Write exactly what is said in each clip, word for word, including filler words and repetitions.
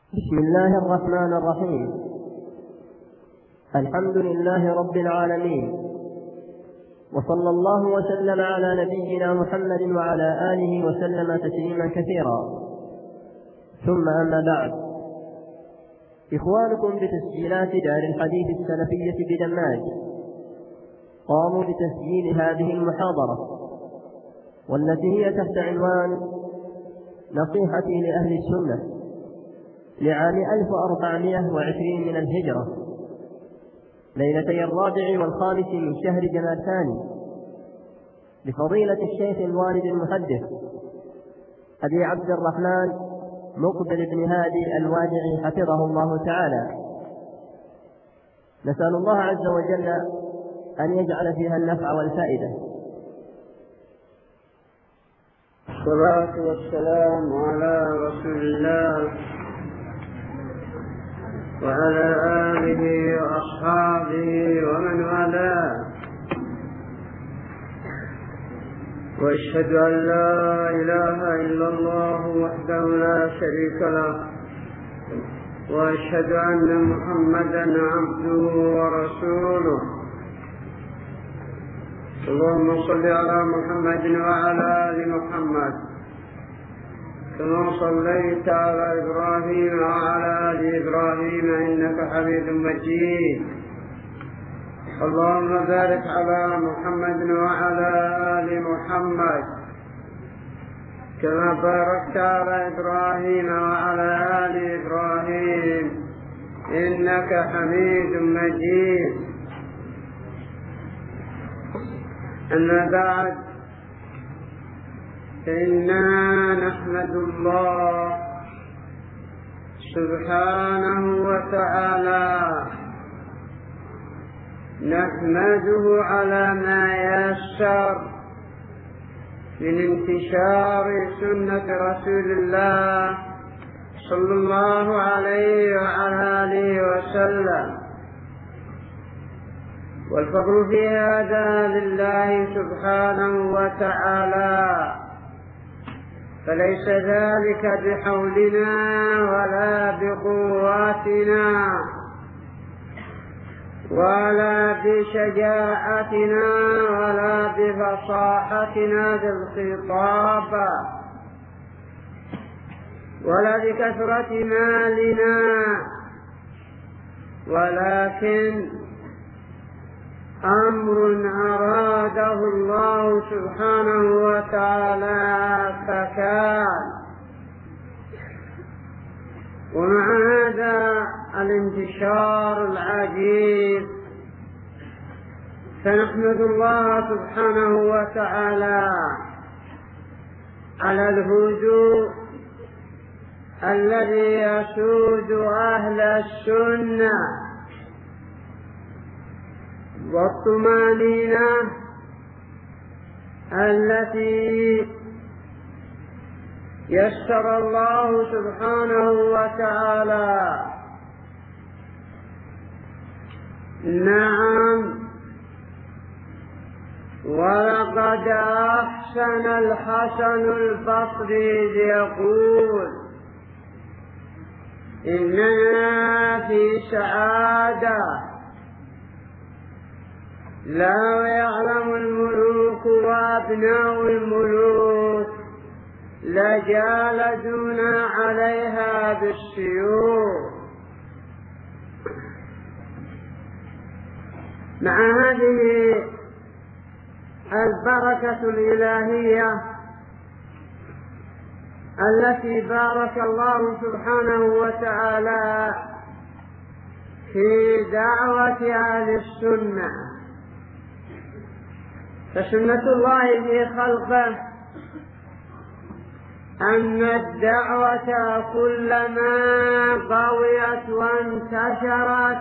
بسم الله الرحمن الرحيم. الحمد لله رب العالمين، وصلى الله وسلم على نبينا محمد وعلى آله وسلم تسليما كثيرا، ثم أما بعد. إخوانكم بتسجيلات دار الحديث السلفية بدماج قاموا بتسجيل هذه المحاضرة، والتي هي تحت عنوان نصيحتي لأهل السنة لعام ألف وأربعمائة وعشرين من الهجرة، ليلتي الرابع والخامس من شهر جمادى الثاني، لفضيلة الشيخ الوالد المحدث أبي عبد الرحمن مقبل بن هادي الوادعي حفظه الله تعالى. نسأل الله عز وجل أن يجعل فيها النفع والفائدة. الصلاة والسلام على رسول الله وعلى آله وأصحابه ومن والاه، وأشهد أن لا إله إلا الله وحده لا شريك له، وأشهد أن محمدا عبده ورسوله. اللهم صل على محمد وعلى آل محمد كما صليت على إبراهيم وعلى آل إبراهيم إنك حميد مجيد. اللهم بارك على محمد وعلى آل محمد كما باركت على إبراهيم وعلى آل إبراهيم إنك حميد مجيد. أما بعد، فإننا نحمد الله سبحانه وتعالى، نحمده على ما يسر من انتشار سنة رسول الله صلى الله عليه وعلى آله وسلم، والفضل في هذا لله سبحانه وتعالى، فليس ذلك بحولنا ولا بقواتنا ولا بشجاعتنا ولا بفصاحتنا في الخطاب ولا بكثرة مالنا، ولكن أمر أراده الله سبحانه وتعالى فكان. ومع هذا الانتشار العجيب فنحمد الله سبحانه وتعالى على الهدوء الذي يسود أهل السنة والطمأنينة التي يسر الله سبحانه وتعالى. نعم، ولقد أحسن الحسن البصري ليقول: إننا في سعادة لا يعلم الملوك وأبناء الملوك لجالدونا عليها بالسيوف. مع هذه البركة الإلهية التي بارك الله سبحانه وتعالى في دعوة أهل السنة، فسنة الله في خلقه أن الدعوة كلما قويت وانتشرت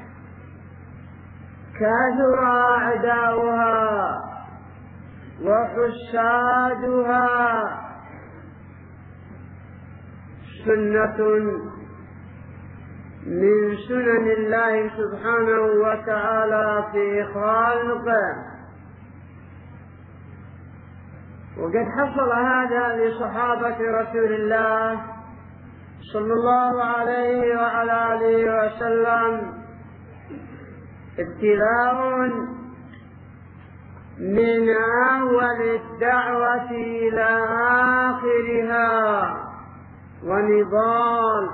كثر أعداؤها وحسادها. سنة من سنن الله سبحانه وتعالى في خلقه، وقد حصل هذا لصحابة رسول الله صلى الله عليه وعلى آله وسلم ابتلاء من أول الدعوة إلى آخرها ونضال.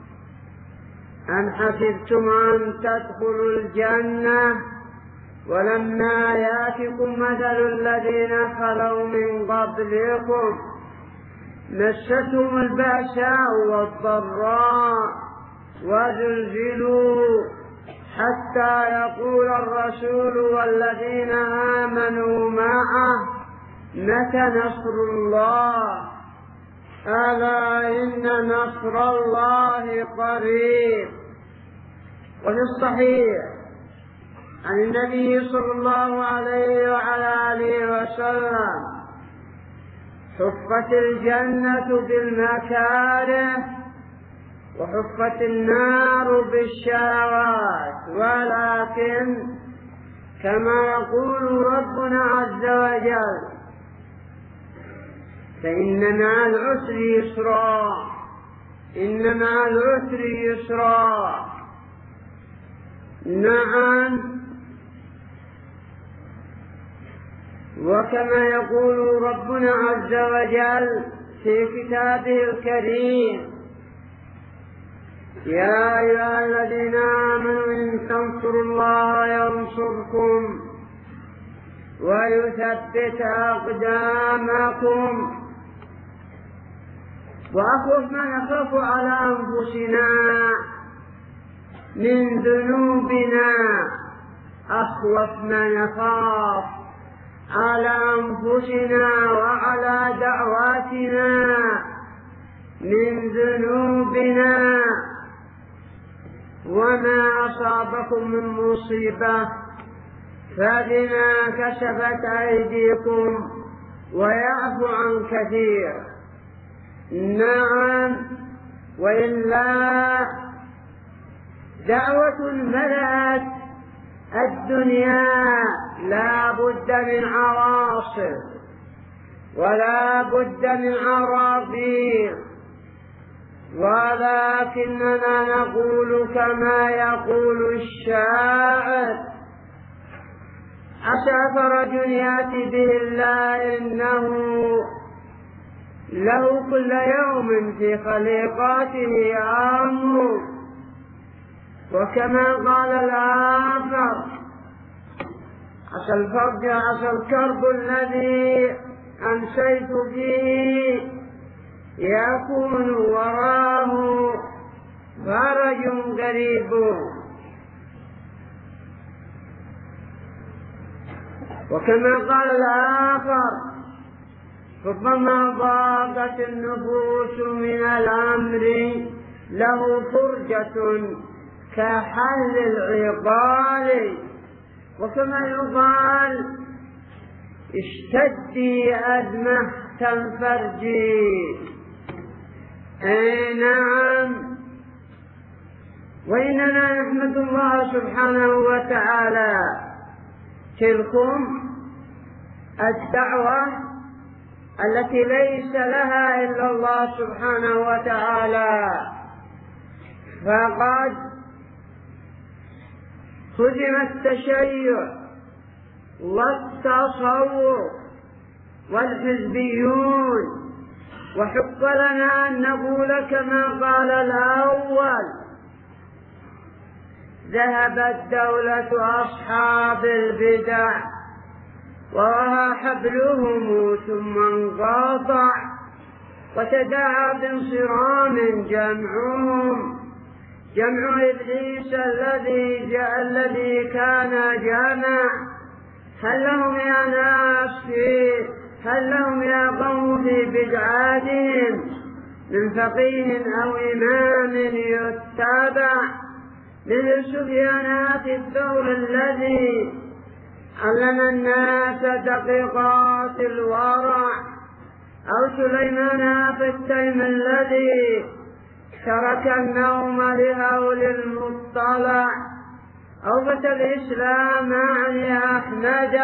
أم حسبتم أن تدخلوا الجنة ولما يأتكم مثل الذين خلوا من قبلكم مستهم البأساء والضراء وزلزلوا حتى يقول الرسول والذين آمنوا معه متى نصر الله ألا إن نصر الله قريب. وفي الصحيح عن النبي صلى الله عليه وعلى آله وسلم حفت الجنة بالمكاره وحفت النار بالشهوات، ولكن كما يقول ربنا عز وجل فإن مع العسر يسرا، إن مع العسر يسرا. نعم، وكما يقول ربنا عز وجل في كتابه الكريم يا أيها الذين آمنوا إن تنصروا الله ينصركم ويثبت أقدامكم. وأخوف ما نخاف على أنفسنا من ذنوبنا، أخوف ما نخاف على أنفسنا وعلى دعواتنا من ذنوبنا. وما أصابكم من مصيبة فبما كسبت أيديكم ويعفو عن كثير. نعم، وإلا دعوة ملأت الدنيا لا بد من عواصف ولا بد من عراضيل، ولكننا نقول كما يقول الشاعر عسى فرج يأتي به الله إنه له كل يوم في خليقاته أمر. وكما قال الآخر عسى الفرج عسى الكرب الذي أمسيت فيه يكون وراه فرج قريب. وكما قال الآخر ربما ضاقت النفوس من الأمر له فرجة كحل العقال. وكما يقال اشتدي أزمة تنفرجي. اي نعم، وإننا نحمد الله سبحانه وتعالى تلكم الدعوة التي ليس لها إلا الله سبحانه وتعالى، فقد هزم التشيع والتصوف والحزبيون، وحق لنا أن نقول كما قال الأول ذهبت دولة أصحاب البدع وراها حبلهم ثم انقطع وتداعى بانصرام جمعهم، جمع إبليس الذي جاء الذي كان جامع. هل لهم يا ناس في هل لهم يا قوم في بدعاتهم من فقيه أو إمام يتبع، مثل سفيان في الثور الذي علم الناس دقيقات الورع، أو سليمان في التيم الذي ترك النوم لهول المطلع، أو فتى الإسلام عن أحمد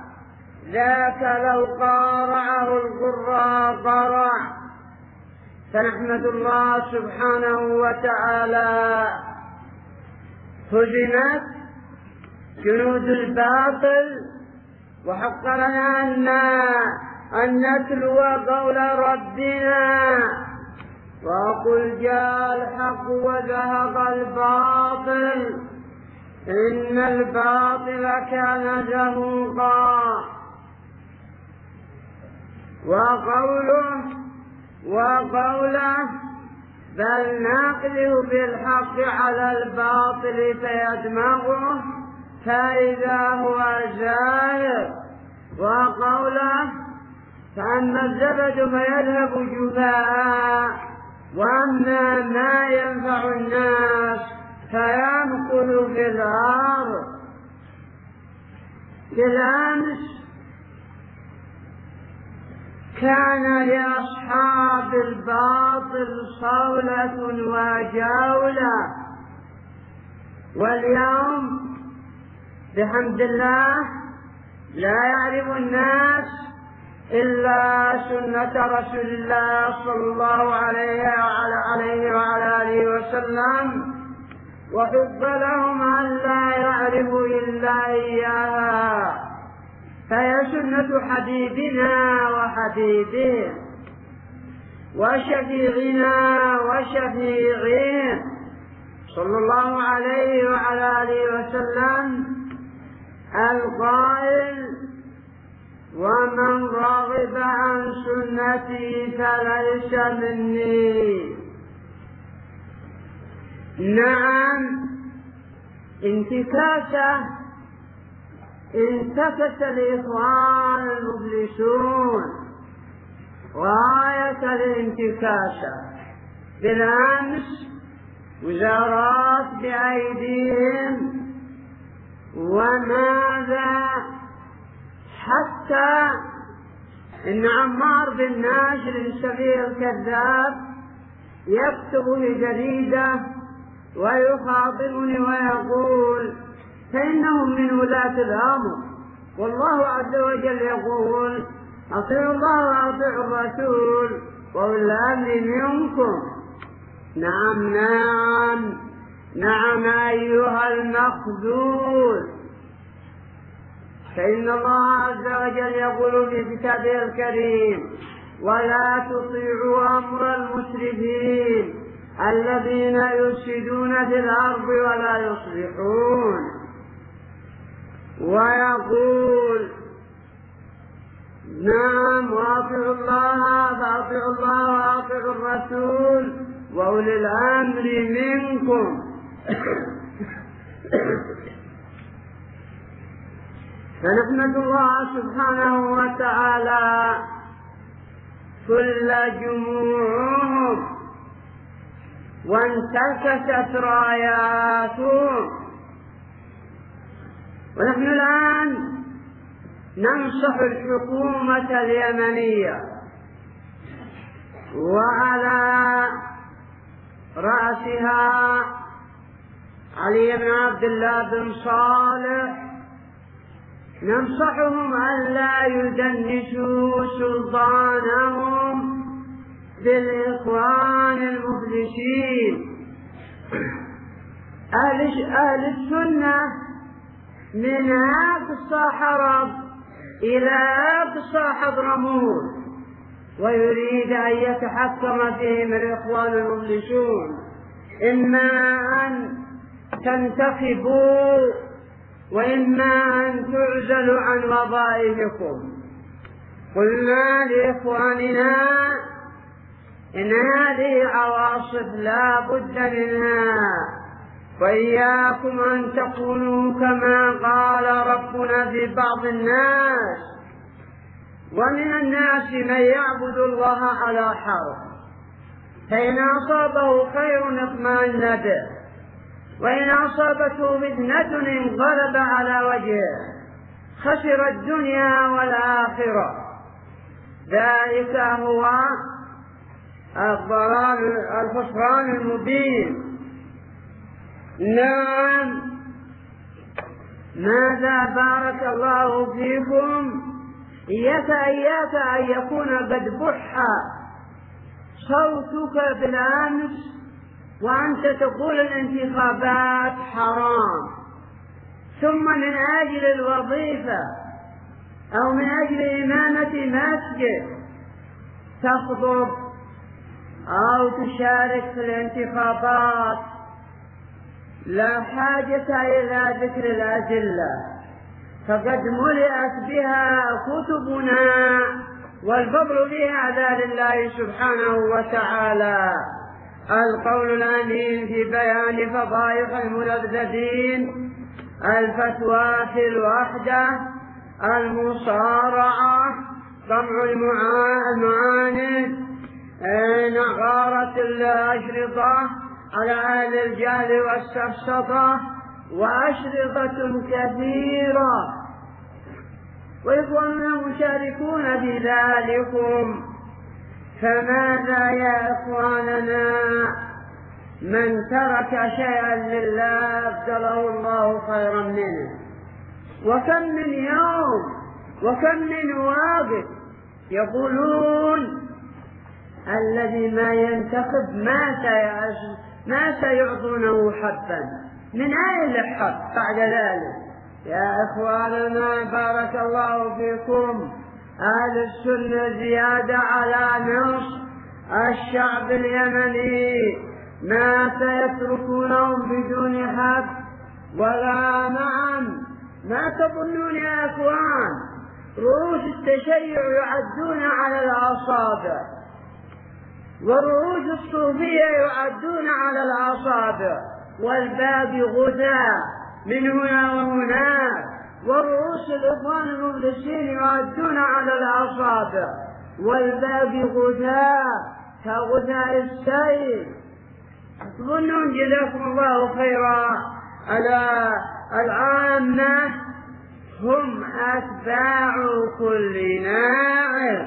ذاك لو قارعه القراء قرع. فنحمد الله سبحانه وتعالى. هزمت جنود الباطل، وحق لنا أن نتلو قول ربنا: وقل جاء الحق وزهق الباطل إن الباطل كان زهوقا. وقوله وقوله بل نقذف بالحق على الباطل فيدمغه فإذا هو زاهق. وقوله فأما الزبد فيذهب جفاء وأما ما ينفع الناس فيمكث في الأرض. بالأمس كان لأصحاب الباطل صولة وجولة، واليوم بحمد الله لا يعرف الناس إلا سنة رسول الله صلى الله عليه وعلى عليه وعلى آله وسلم، وحب لهم أن لا يعرفوا إلا إياها، فهي سنة حبيبنا وحبيبه وشفيعنا وشفيعه صلى الله عليه وعلى آله وسلم، القائل: ومن رغب عن سنتي فليس مني. نعم، انتكاسة انتكس الإخوان المفلسون غاية الانتكاسة. بالأمس وزارات بأيديهم، وماذا حتى إن عمار بن ناشر السفير الكذاب يكتب في جريدة ويخاطبني ويقول: فإنهم من ولاة الأمر، والله عز وجل يقول: أطيعوا الله وأطيعوا الرسول وأولي الأمر منكم. نعم نعم نعم أيها المخذول، فإن الله عز وجل يقول في كتابه الكريم: ولا تطيعوا أمر المسرفين الذين يفسدون في الأرض ولا يصلحون. ويقول: نعم، وأطيعوا الله فأطيعوا الله وأطيعوا الرسول وأولي الأمر منكم. فنحمد الله سبحانه وتعالى كل جموعهم وانتكست راياتهم، ونحن الآن ننصح الحكومة اليمنية، وعلى رأسها علي بن عبد الله بن صالح، ننصحهم ألا يدنسوا سلطانهم بالإخوان المفلسين. أهل, أهل السنة من أقصى حرب إلى أقصى حضرموت، ويريد أن يتحكم فيهم الإخوان المفلسون، إما أن تنتخبوا وإما أن تعزلوا عن وظائفكم. قلنا لإخواننا إن هذه عواصف لا بد منها، وإياكم أن تكونوا كما قال ربنا في بعض الناس: ومن الناس من يعبد الله على حرف، فإن أصابه خير اطمأن به، وإن أصابته فتنة انقلب على وجهه، خسر الدنيا والآخرة. ذلك هو الضلال الخسران المبين. نعم، ماذا بارك الله فيكم. إياك إياك أن يكون قد بح صوتك بالأمس وأنت تقول الانتخابات حرام، ثم من أجل الوظيفة أو من أجل إمامة مسجد تخطب أو تشارك في الانتخابات، لا حاجة إلى ذكر الأدلة، فقد ملئت بها كتبنا والفضل في هذا لله سبحانه وتعالى. القول الأمين في بيان فضائح الملذذين، الفتوى في الوحدة، المصارعة، طمع المعاند، نغارة الأشرطة على أهل الجهل والسفسطة، وأشرطة كثيرة، وإخواننا مشاركون في ذلكم. فماذا يا إخواننا من ترك شيئا لله أبدله الله خيرا منه؟ وكم من يوم وكم من واقف يقولون الذي ما ينتخب ما سيعز ما سيعطونه حبا، من أين الحب بعد ذلك؟ يا إخواننا بارك الله فيكم، أهل السنة زيادة على نصف الشعب اليمني ما سيتركونهم بدون حق ولا نعم. ما تظنون يا إخوان؟ رؤوس التشيع يعدون على الأصابع، ورؤوس الصوفية يعدون على الأصابع، والباقي غثاء من هنا وهناك، ورؤوس الإخوان المفلسين يعدون على الأصابع، والباقي غثاء كغثاء السيل. تظنون جزاكم الله خيرا على العامة هم أتباع كل ناعم.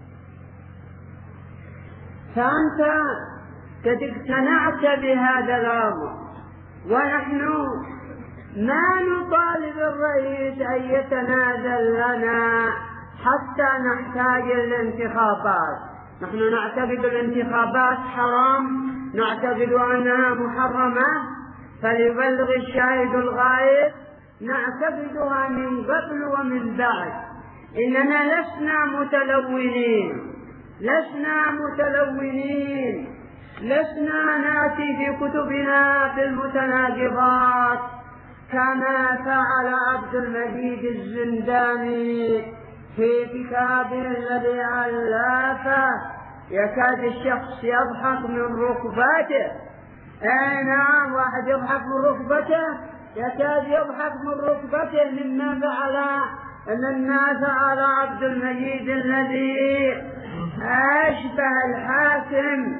فأنت قد اقتنعت بهذا الأمر، ونحن ما نطالب الرئيس أن يتنازل لنا حتى نحتاج الانتخابات. نحن نعتقد الانتخابات حرام، نعتقد أنها محرمة، فليبلغ الشاهد الغائب، نعتقدها من قبل ومن بعد. إننا لسنا متلونين لسنا متلونين لسنا نأتي في كتبنا بالمتناقضات كما فعل عبد المجيد الزنداني في كتابه الذي ألفه. يكاد الشخص يضحك من ركبته. أي نعم، واحد يضحك من ركبته، يكاد يضحك من ركبته مما فعل مما فعل عبد المجيد الذي أشبه الحاكم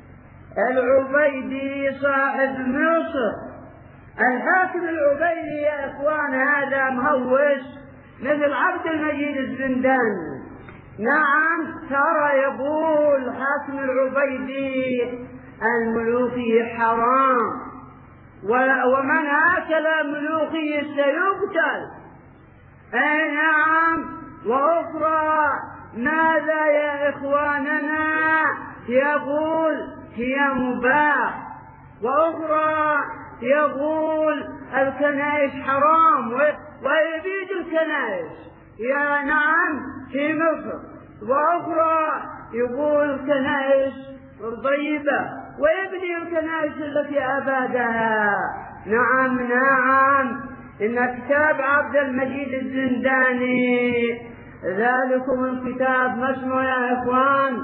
العبيدي صاحب مصر. الحاكم العبيدي يا إخوان هذا مهوس مثل عبد المجيد الزنداني. نعم، ترى يقول حاكم العبيدي الملوكي حرام، ومن أكل ملوكي سيقتل. أي نعم. وأخرى ماذا يا إخواننا؟ يقول هي مباح. وأخرى يقول الكنائس حرام ويبيد الكنائس. يا نعم في مصر. وأخرى يقول الكنائس طيبة ويبني الكنائس التي أبادها. نعم نعم، إن كتاب عبد المجيد الزنداني ذلكم الكتاب ما اسمه يا إخوان؟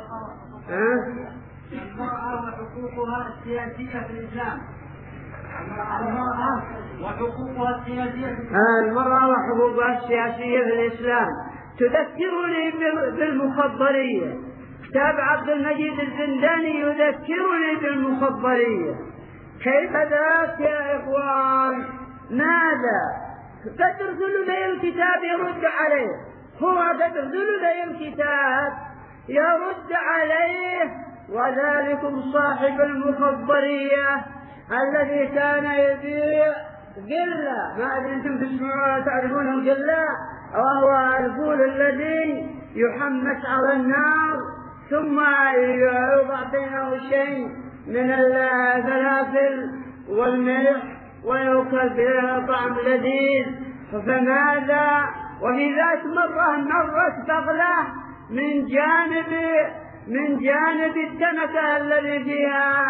المرأة وحقوقها السياسية في الإسلام. المرأة وحقوقها السياسية في الإسلام. المرأة وحقوقها السياسية في الإسلام تذكرني بالمخبرية. كتاب عبد المجيد الزنداني يذكرني بالمخبرية. كيف ذاك يا إخوان؟ ماذا؟ قد ترسل لي الكتاب يرد عليه. هو قد ترسل لي الكتاب يرد عليه. وذلكم صاحب المخبرية الذي كان يبيع قلة، ما أدري أنتم تسمعون تعرفون القلة، وهو الفول الذي يحمس على النار ثم يوضع بينه شيء من الفلافل والملح ويؤكل بطعم لذيذ. فماذا؟ وفي ذات مرة مرت بغلة من جانب من جانب التمكة الذي فيها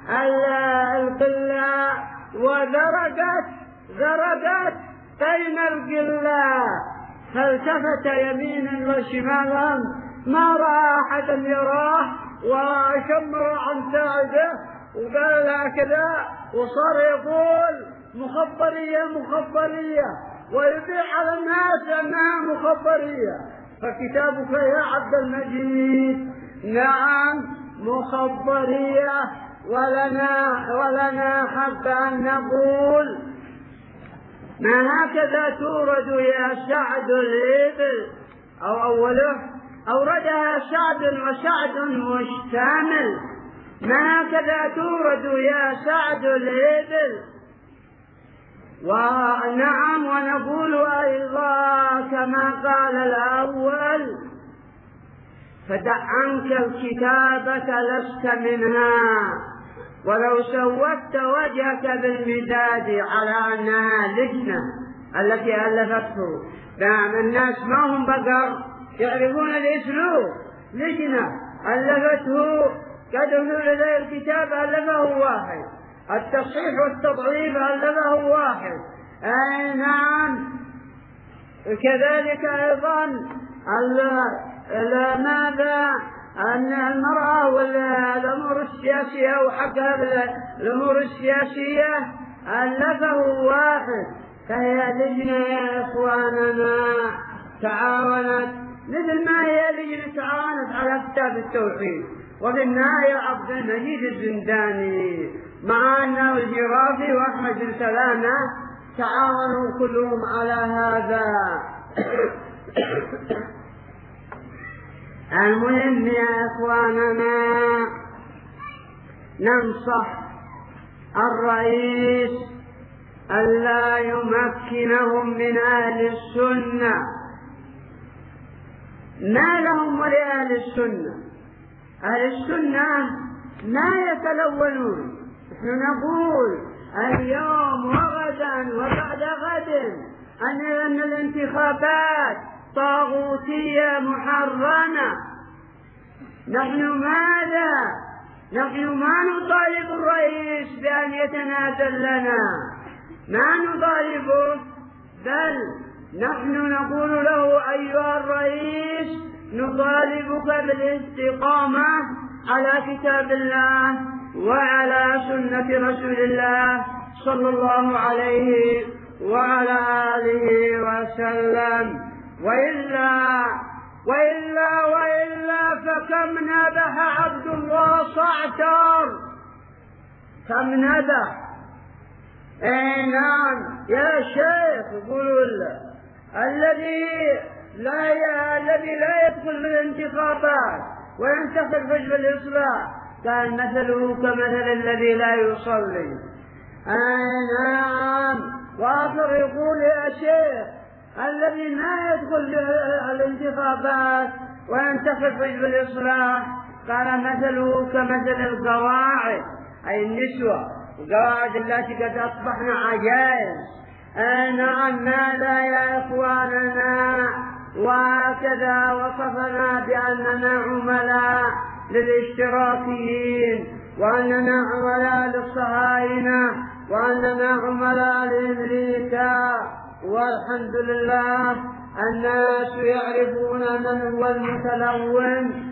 القلة وذرقت ذرقت بين القلة، فالتفت يمينا وشمالا ما رأى أحدا يراه وشمر عن ساعده وقال هكذا وصار يقول مخبرية مخبرية ويبيع على الناس أنها مخبرية. فكتابك يا عبد المجيد نعم مخبرية. ولنا ولنا حق أن نقول ما هكذا تورد يا سعد الإبل أو أوله أوردها سعد وسعد مشتمل. ما هكذا تورد يا سعد الإبل. ونعم ونقول أيضا كما قال الأول فدع عنك الكتابة لست منها ولو سودت وجهك بالمداد على أنها لجنة التي ألفته. نعم الناس ما هم بقر يعرفون الأسلوب. لجنة ألفته كتبوا لديه الكتاب ألفه واحد، التصحيح والتضعيف ألفه واحد. أي نعم كذلك أيضا ماذا أن المرأة والأمور السياسية وحقها الأمور السياسية ألفه واحد. فهي لجنة يا إخواننا تعاونت مثل ما هي لجنة تعاونت على كتاب التوحيد. وفي النهاية عبد المجيد الزنداني مع أنه الجرافي وأحمد بن سلامة تعاونوا كلهم على هذا. المهم يا إخواننا ننصح الرئيس ألا يمكنهم من أهل السنة. ما لهم ولأهل السنة؟ أهل السنة ما يتلونون. نحن نقول اليوم وغدا وبعد غد أن الانتخابات طاغوتية محرمة. نحن ماذا؟ نحن ما نطالب الرئيس بأن يتنازل لنا، ما نطالبه، بل نحن نقول له أيها الرئيس نطالبك بالاستقامة على كتاب الله وعلى سنة رسول الله صلى الله عليه وعلى آله وسلم. وإلا وإلا وإلا فكم نبح عبد الله صعتر، كم نبح. اي نعم يا شيخ يقولوا له الذي لا ي... الذي لا يدخل بالانتخابات وينتخب حزب الإصلاح كان مثله كمثل الذي لا يصلي. اي نعم. واخر يقول يا شيخ الذي ما يدخل الانتخابات وينتخب حزب الإصلاح كان مثله كمثل القواعد، أي النسوة القواعد التي قد أصبحن عجائز. أي نعم. ماذا يا إخواننا؟ وهكذا وصفنا بأننا عملاء للاشتراكيين وأننا عملاء للصهاينة وأننا عملاء لأمريكا. والحمد لله الناس يعرفون من هو المتلون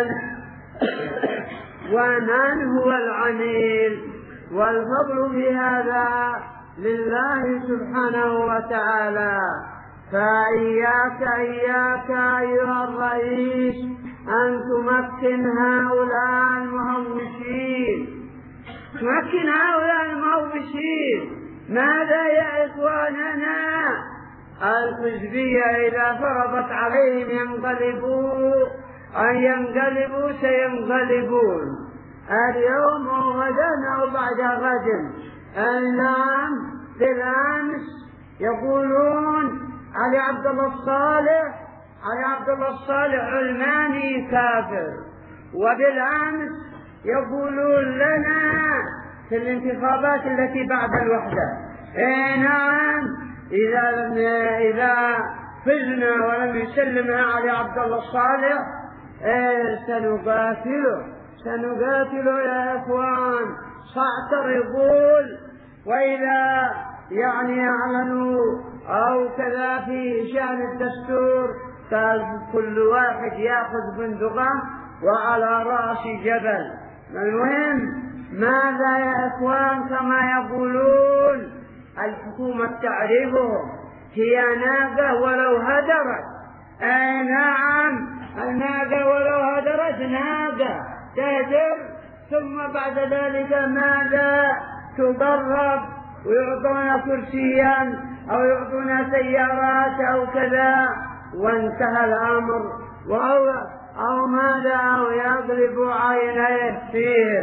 ومن هو العميل، والفضل في هذا لله سبحانه وتعالى. فإياك إياك أيها الرئيس أن تمكن هؤلاء المهوشين، تمكن هؤلاء المهوشين. ماذا يا إخواننا؟ الحزبية إذا فرضت عليهم ينقلبوا أن ينقلبوا سينقلبون اليوم وغدا أو بعد غد. الآن بالأمس يقولون علي عبد الله الصالح علي عبد الله الصالح علماني كافر، وبالأمس يقولون لنا في الانتخابات التي بعد الوحدة إيه نعم إذا إذا فزنا ولم يسلمنا علي عبد الله الصالح إيه سنقاتله سنقاتله يا إخوان ساعترضون. وإذا يعني أعلنوا أو كذا في شأن الدستور كل واحد يأخذ بندقه وعلى رأس جبل. المهم ماذا يا إخوان كما يقولون الحكومة تعرفهم هي ناقة ولو هدرت. أي نعم الناقة ولو هدرت ناقة تهدر ثم بعد ذلك ماذا تضرب ويعطونا كرسيا أو يعطونا سيارات أو كذا وانتهى الأمر. وهو أو ماذا أو يقلب عينيه فيهم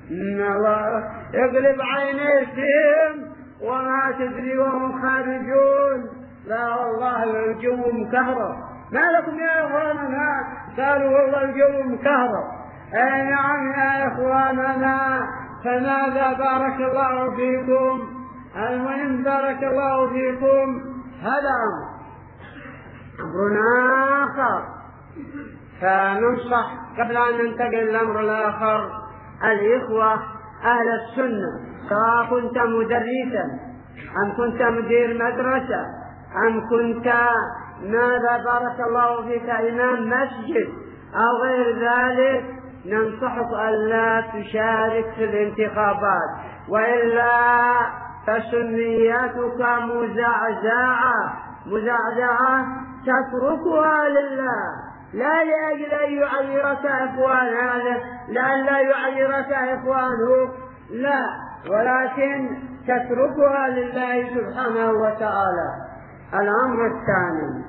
يقلب عينيه فيهم وما تدري وهم خارجون. لا والله الجو مكهرب. ما لكم يا إخواننا؟ قالوا والله الجو مكهرب. أي نعم يا إخواننا. فماذا بارك الله فيكم. المهم بارك الله فيكم. هذا أمر أمر آخر فننصح قبل أن ننتقل الأمر الآخر الإخوة أهل السنة سواء كنت مدرسا أم كنت مدير مدرسة أم كنت ماذا بارك الله فيك إمام مسجد أو غير ذلك ننصحك ألا تشارك في الانتخابات وإلا فسنياتك مزعزعة مزعزعة تتركها لله لا لأجل أن يعيرك إخوان هذا لا لا يعيرك إخوانه لا ولكن تتركها لله سبحانه وتعالى. الأمر الثاني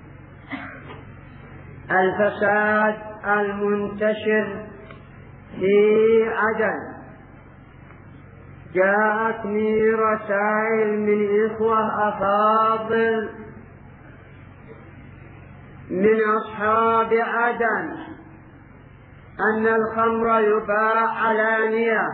الفساد المنتشر في عدن. جاءتني رسائل من إخوة أفاضل من أصحاب عدن أن الخمر يباع علانية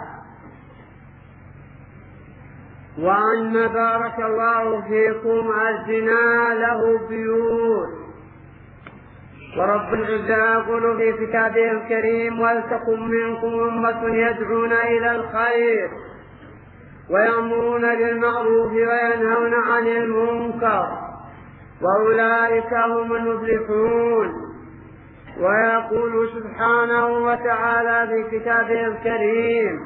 وأن بارك الله فيكم الزنا له بيوت. ورب العزة يقول في كتابه الكريم ولتكن منكم أمة يدعون إلى الخير ويأمرون بالمعروف وينهون عن المنكر وأولئك هم المفلحون. ويقول سبحانه وتعالى في كتابه الكريم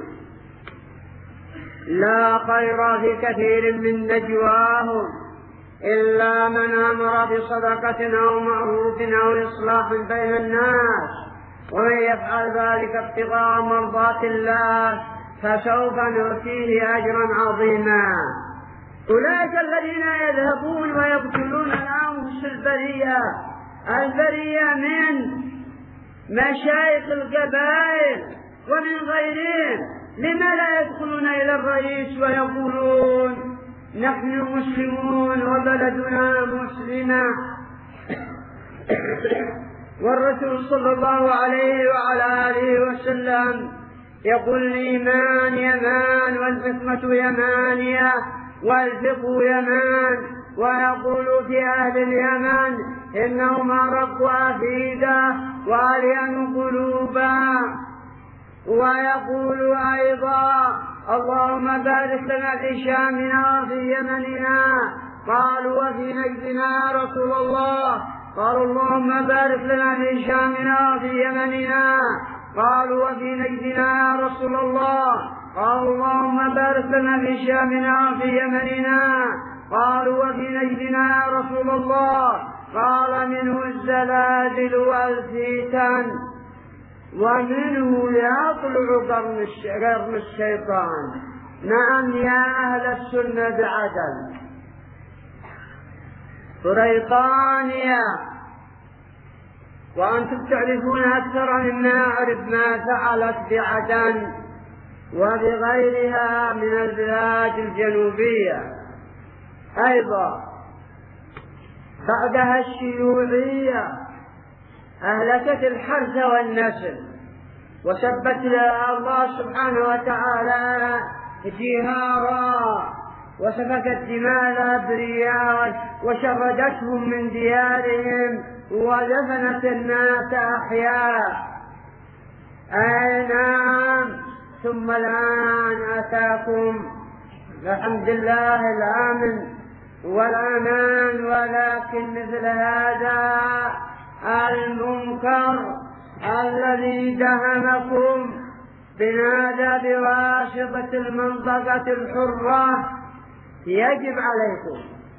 لا خير في كثير من نجواهم إلا من أمر بصدقة أو معروف أو إصلاح بين الناس ومن يفعل ذلك ابتغاء مرضات الله فسوف نؤتيه أجرا عظيما. أولئك الذين يذهبون ويقتلون الأنفس البرية البرية من مشايخ القبائل ومن غيرهم لما لا يدخلون إلى الرئيس ويقولون نحن مسلمون وبلدنا مسلمة. والرسول صلى الله عليه وعلى آله وسلم يقول الإيمان يمان والحكمة يمانية والفقه يمان. ويقول في أهل اليمن إنهما رب أفئدة وألين قلوبا. ويقول أيضا اللهم بارك لنا في شامنا وفي يمننا. قالوا وفي نجدنا يا رسول الله. قالوا اللهم بارك لنا في شامنا وفي يمننا. قالوا وفي نجدنا يا رسول الله. قالوا اللهم بارك لنا في شامنا وفي يمننا. قالوا وفي نجدنا يا رسول الله. قال منه الزلازل والفتن ومنه يطلع قرن الشيطان. نعم يا أهل السنة بعدن بريطانيا وأنتم تعرفون أكثر مما أعرف ما فعلت بعدن وبغيرها من البلاد الجنوبية. أيضا بعدها الشيوعية أهلكت الحرث والنسل وسبت الله سبحانه وتعالى جهارا، وسفكت دماء الأبرياء وشردتهم من ديارهم ودفنت الناس أحياء. أي نعم. ثم الآن أتاكم الحمد لله الأمن والأمان، ولكن مثل هذا المنكر الذي دهمكم بنادى بواسطة المنطقة الحرة يجب عليكم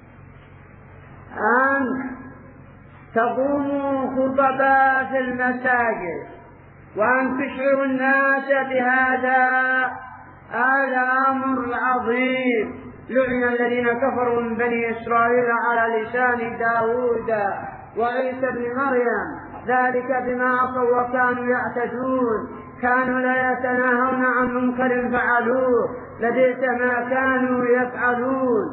أن تقوموا خطباء في المساجد وأن تشعروا الناس بهذا الأمر العظيم. لعن الذين كفروا من بني إسرائيل على لسان داود وعيسى بن مريم، ذلك بما عصوا وكانوا يعتدون، كانوا لا يتناهون عن منكر فعلوه، لبئس ما كانوا يفعلون.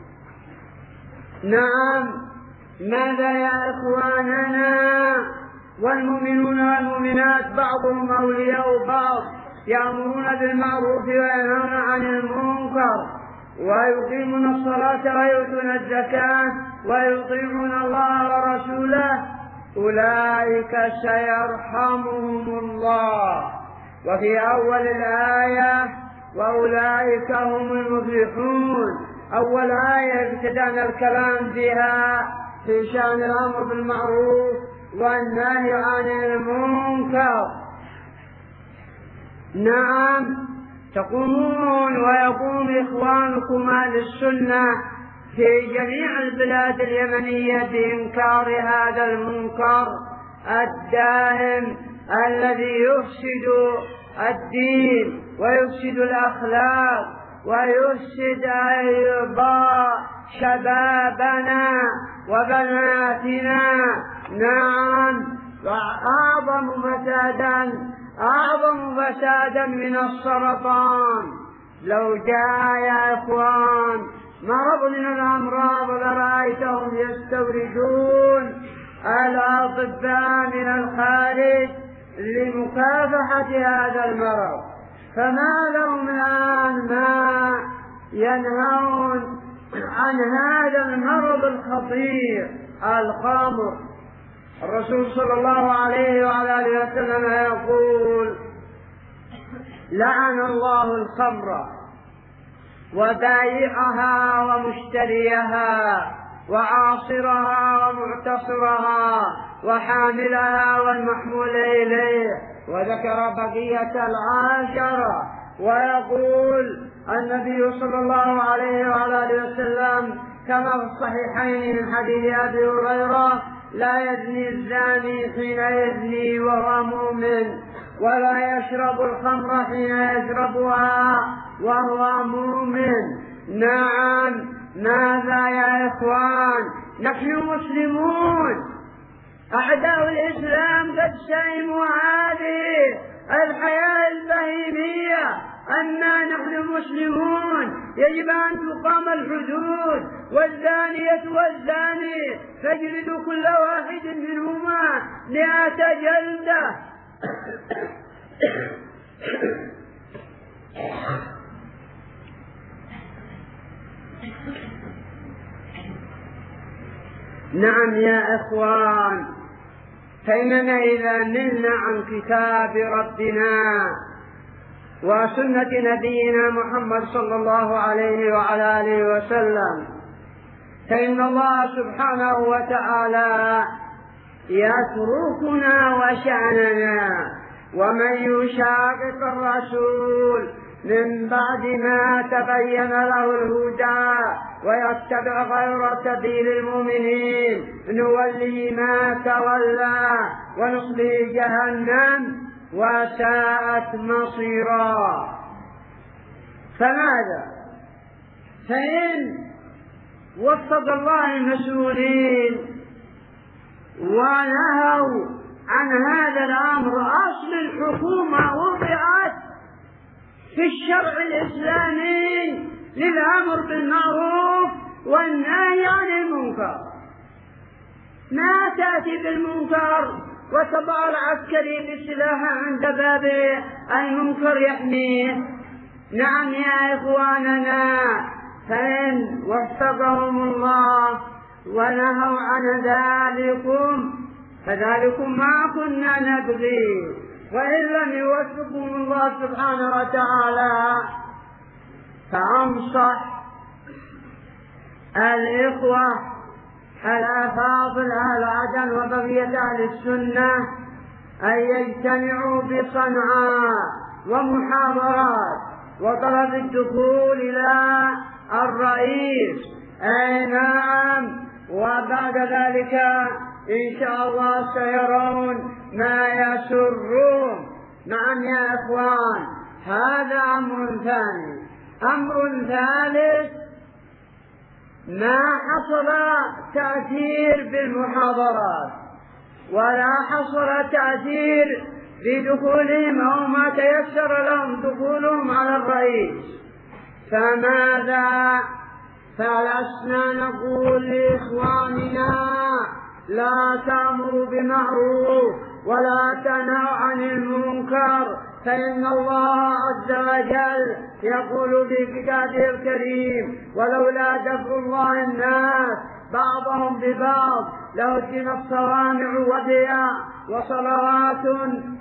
نعم. ماذا يا إخواننا؟ والمؤمنون والمؤمنات بعضهم أولياء بعض، يأمرون بالمعروف وينهون عن المنكر، ويقيمون الصلاة ويؤتون الزكاة ويطيعون الله ورسوله، أولئك سيرحمهم الله. وفي أول الآية وأولئك هم المفلحون، أول آية ابتدأنا الكلام بها في شأن الأمر بالمعروف والنهي عن المنكر. نعم. تقومون ويقوم إخوانكم أهل السنة في جميع البلاد اليمنية بإنكار هذا المنكر الدائم الذي يفسد الدين ويفسد الأخلاق ويفسد أيضا شبابنا وبناتنا. نعم. وأعظم فسادا أعظم فسادا من السرطان. لو جاء يا إخوان مرض من الأمراض لرأيتهم يستوردون الأطباء من الخارج لمكافحة هذا المرض، فما لهم الآن ما ينهون عن هذا المرض الخطير الخمر. الرسول صلى الله عليه وعلى آله وسلم يقول: لعن الله الخمر وبائعها ومشتريها وعاصرها ومعتصرها وحاملها والمحمول إليه، وذكر بقية العاشرة. ويقول النبي صلى الله عليه وعلى آله وسلم كما في الصحيحين من حديث أبي هريرة: لا يزني الزاني حين يزني وهو مؤمن، ولا يشرب الخمر حين يشربها وهو مؤمن. نعم. ماذا يا إخوان؟ نحن مسلمون، أعداء الإسلام قد سئموا هذه الحياة البهيمية أننا نحن مسلمون، يجب أن تقام الحدود، والزانية والزاني فاجلدوا كل واحد منهما مئة جلدة. نعم يا إخوان، فإننا إذا نلنا عن كتاب ربنا وسنة نبينا محمد صلى الله عليه وعلى آله وسلم، فإن الله سبحانه وتعالى يتركنا وشأننا. ومن يشاقق الرسول من بعد ما تبين له الهدى ويتبع غير سبيل المؤمنين نوله ما تولى ونصله جهنم وساءت مصيرا. فماذا؟ فإن وفق الله المسؤولين ونهوا عن هذا الأمر، أصل الحكومة وضعت في الشرع الإسلامي للأمر بالمعروف والنهي عن المنكر. ما تأتي بالمنكر وتضع العسكري بسلاحه عند بابه المنكر يحميه. نعم يا إخواننا، فإن وفقهم الله ونهوا عن ذلكم فذلكم ما كنا نبغي، وإن لم يوفقهم الله سبحانه وتعالى فأنصح الإخوة الأفاضل أهل عدن وبقية أهل السنة أن يجتمعوا بصنعاء ومحاضرات وطلب الدخول إلى الرئيس. أي نعم، وبعد ذلك إن شاء الله سيرون ما يسرهم. نعم يا إخوان، هذا أمر ثاني. أمر ثالث، ما حصل تأثير بالمحاضرات ولا حصل تأثير بدخولهم أو ما تيسر لهم دخولهم على الرئيس، فماذا؟ فلسنا نقول لإخواننا لا تأمروا بمعروف ولا تنهوا عن المنكر، فإن الله عز وجل يقول في كتابه الكريم: ولولا دفع الله الناس بعضهم ببعض لهدمت صوامع وبيع وصلوات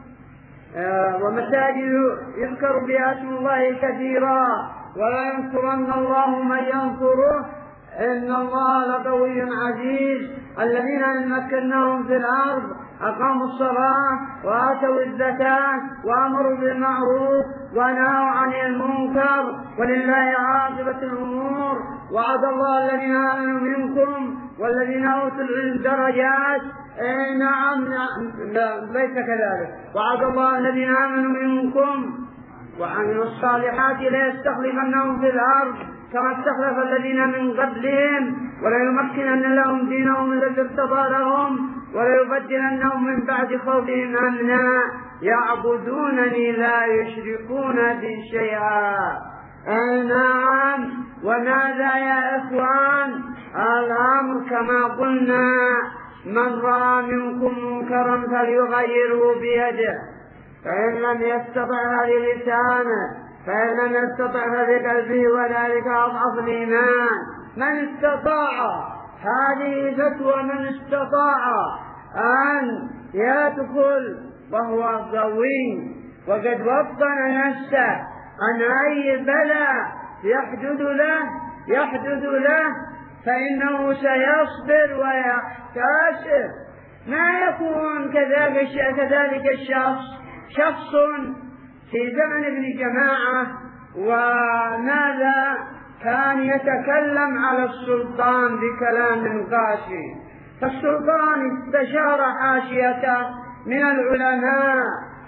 ومساجد يذكر بها اسم الله كثيرا ولا ينصرن الله من ينصره إن الله لقوي عزيز. الذين إن مكناهم في الأرض أقاموا الصلاة وآتوا الزكاة وأمروا بالمعروف ونهوا عن المنكر ولله عاقبة الأمور. وعد الله الذين آمنوا منكم والذين أوتوا العلم درجات. إيه نعم، ليس كذلك. وعد الله الذين آمنوا منكم وعملوا الصالحات ليستخلفنهم في الأرض كما استخلف الذين من قبلهم وليمكنن لهم دينهم الذي ارتضى لهم وليبدلنهم من بعد خوفهم أمنا يعبدونني لا يشركون بي شيئا. نعم، وماذا يا إخوان؟ الأمر كما قلنا: من رأى منكم منكرا فليغيره بيده، فإن لم يستطع بلسانه، فإن لم يستطع بقلبه، وذلك أضعف الإيمان. من استطاع، هذه فتوى، من استطاع أن يدخل وهو قوي وقد وطن نفسه عن أي بلاء يحدث له يحدث له فإنه سيصبر ويحتسب. ما يكون كذلك كذلك الشخص شخص في زمن ابن جماعة وماذا كان يتكلم على السلطان بكلام قاسي، فالسلطان استشار حاشيته من العلماء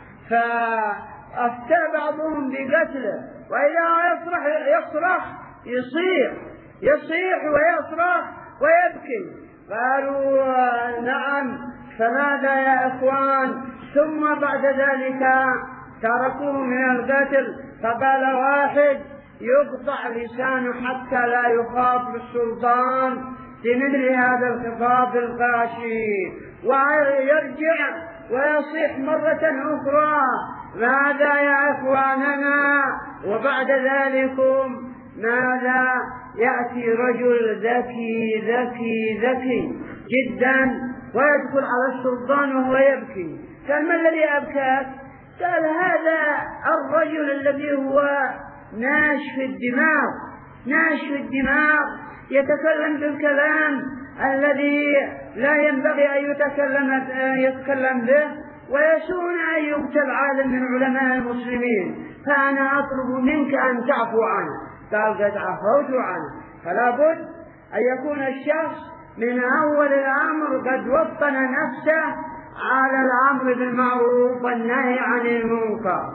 فأفتى بعضهم بقتله، وإذا يصرخ يصرخ يصيح يصيح ويصرخ ويبكي. قالوا: نعم، فماذا يا إخوان؟ ثم بعد ذلك تركوه من القتل. فقال واحد: يقطع لسانه حتى لا يخاف السلطان بمثل هذا الخطاب القاسي، ويرجع ويصيح مرة أخرى. ماذا يا إخواننا؟ وبعد ذلكم ماذا؟ يأتي رجل ذكي ذكي ذكي جدا ويدخل على السلطان وهو يبكي. قال: ما الذي أبكاك؟ قال: هذا الرجل الذي هو ناشف الدماغ ناشف الدماغ يتكلم بالكلام الذي لا ينبغي أن يتكلم يتكلم به، ويسون أن يقتل عالم من علماء المسلمين، فأنا أطلب منك أن تعفو عنه. قال: قد عفوت عنه. فلا بد أن يكون الشخص من أول الأمر قد وطن نفسه على الأمر بالمعروف والنهي عن المنكر.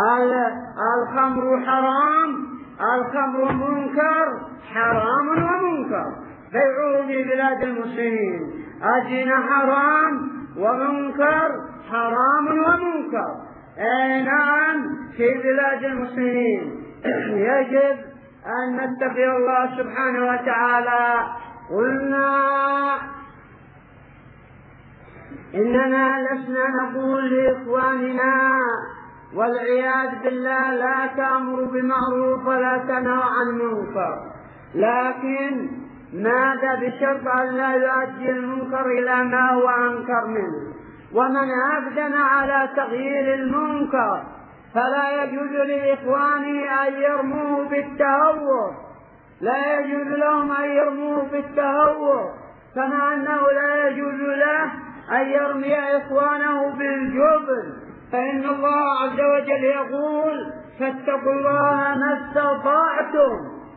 الخمر حرام، الخمر منكر، حرام ومنكر، بيعه في بلاد المسلمين. الزنا حرام ومنكر، حرام ومنكر. أي نعم، في بلاد المسلمين. يجب أن نتقي الله سبحانه وتعالى. قلنا إننا لسنا نقول لإخواننا والعياذ بالله لا تأمروا بمعروف ولا تنهوا عن منكر، لكن ماذا بشرط أن لا يؤدي المنكر إلى ما هو أنكر منه. ومن أقدم على تغيير المنكر فلا يجوز لإخوانه أن يرموه بالتهور، لا يجوز لهم أن يرموه بالتهور، كما أنه لا يجوز له أن يرمي إخوانه بالجبن، فإن الله عز وجل يقول فاتقوا الله ما استطعتم.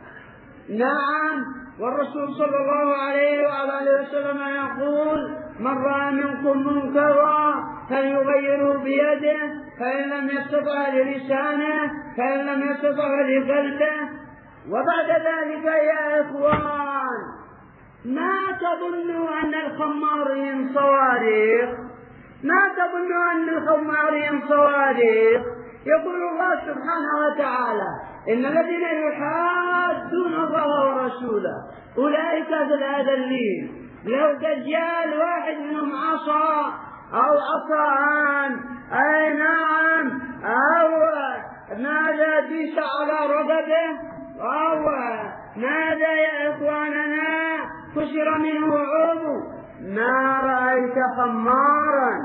نعم، والرسول صلى الله عليه وآله وسلم يقول من رأى منكم منكرا فليغيره بيده، فإن لم يستطع بلسانه، فإن لم يستطع بقلبه. وبعد ذلك يا إخوان، ما تظنوا أن الخمارين صواريخ، ما تظنوا أن الخمارين صواريخ. يقول الله سبحانه وتعالى إن الذين يحادون الله ورسوله أولئك في الأذلين. لو دجال واحد منهم عصا أو عصان أي نعم أو ماذا ديس على رقبه أو ماذا يا إخواننا كسر منه عضو، ما رأيت خمارا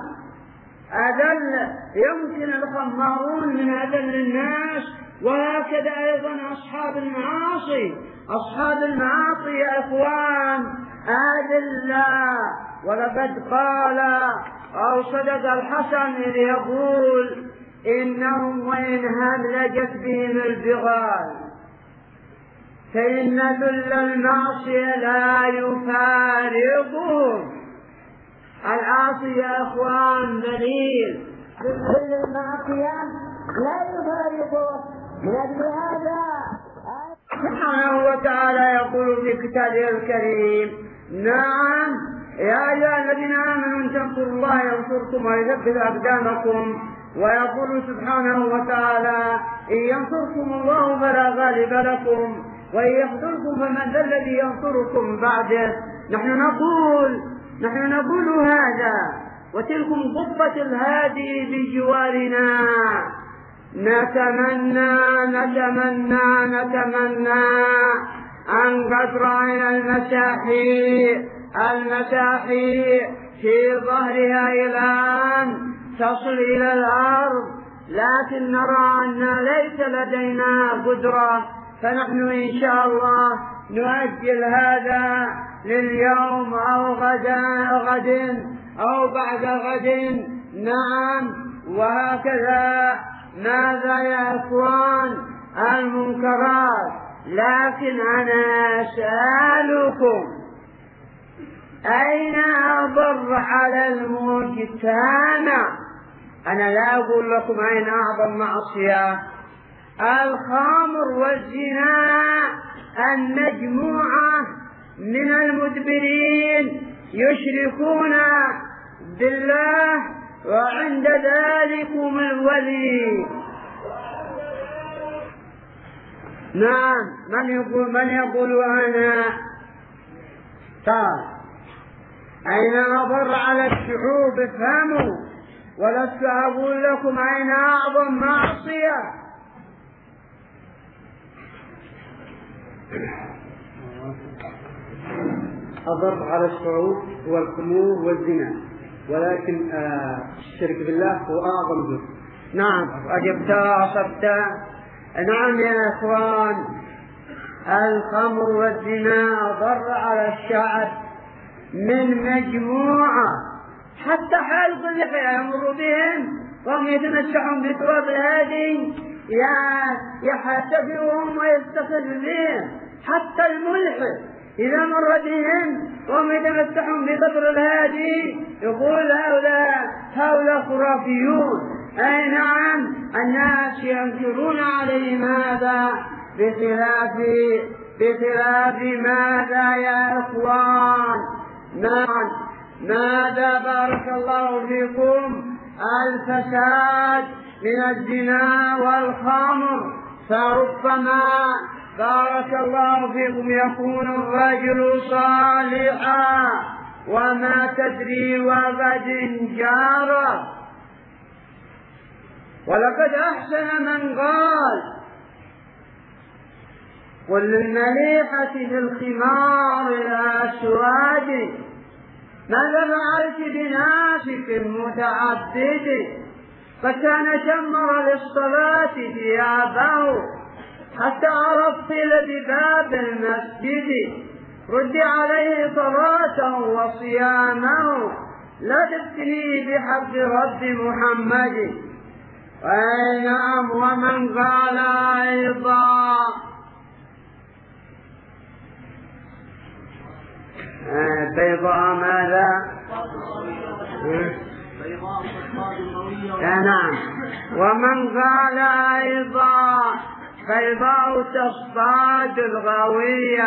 أذل. يمكن الخمارون من أذل الناس، وهكذا أيضا أصحاب المعاصي. أصحاب المعاصي يا إخوان أذلاء. ولقد قال أو صدق الحسن إذ يقول إنهم وإن هملجت بهم البغال فإن ذل المعصية لا يفارقهم. العاصي يا إخوان ذليل، ذل المعصية لا يفارقه. من أجل هذا سبحانه وتعالى يقول في كتابه الكريم نعم يا أيها الذين آمنوا إن تنصروا الله ينصركم ويثبت أقدامكم. ويقول سبحانه وتعالى إن ينصركم الله فلا غالب لكم وإن يخذلكم فمن ذا الذي ينصركم بعده. نحن نقول نحن نقول هذا وتلكم ضبة الهادي بجوارنا. نتمنى نتمنى نتمنى أن قد رأينا المساحيق المساحيق في ظهرها الآن تصل إلى الأرض، لكن نرى أن ليس لدينا قدرة، فنحن إن شاء الله نؤجل هذا لليوم أو غدا غد أو بعد غد. نعم، وهكذا. ماذا يا إخوان؟ المنكرات. لكن أنا أسألكم أين أضر على المجتمع؟ أنا لا أقول لكم أين أعظم معصية، الخمر والزنا. المجموعة من المدبرين يشركون بالله وعند ذلكم الولي. نعم، من يقول من يقول أنا طال أين أضر على الشعوب؟ افهموا، ولست أقول لكم أين أعظم معصية. أضر على الشعوب هو الخمور والزنا، ولكن آه الشرك بالله هو أعظم ذنب. نعم، أجبت أصبت. نعم يا إخوان، الخمر والزنا أضر على الشعب من مجموعة، حتى حلق اللحية يمر بهم وهم يتمسحون بتراب الهادي يحتفلون ويستخدمون بهم. حتى الملحد إذا مر بهم وهم يتمسحون بقطر الهادي يقول هؤلاء هؤلاء خرافيون. أي نعم، الناس ينكرون عليهم هذا بخلاف بخلاف ماذا يا إخوان؟ نعم، ماذا بارك الله فيكم؟ الفساد من الزنا والخمر. فربما بارك الله فيكم يكون الرجل صالحا وما تدري وغد جار. ولقد أحسن من قال قل للمليحة في الخمار الأسود ماذا فعلت بناسك متعدد؟ فكان شمر للصلاة ثيابه حتى عرفت بباب المسجد. رد عليه صلاته وصيامه لا تفتني بحق رب محمد. أي نعم. ومن قال أيضا بيضاء ماذا؟ نعم. ومن قال أيضا بيضاء تصطاد الغوية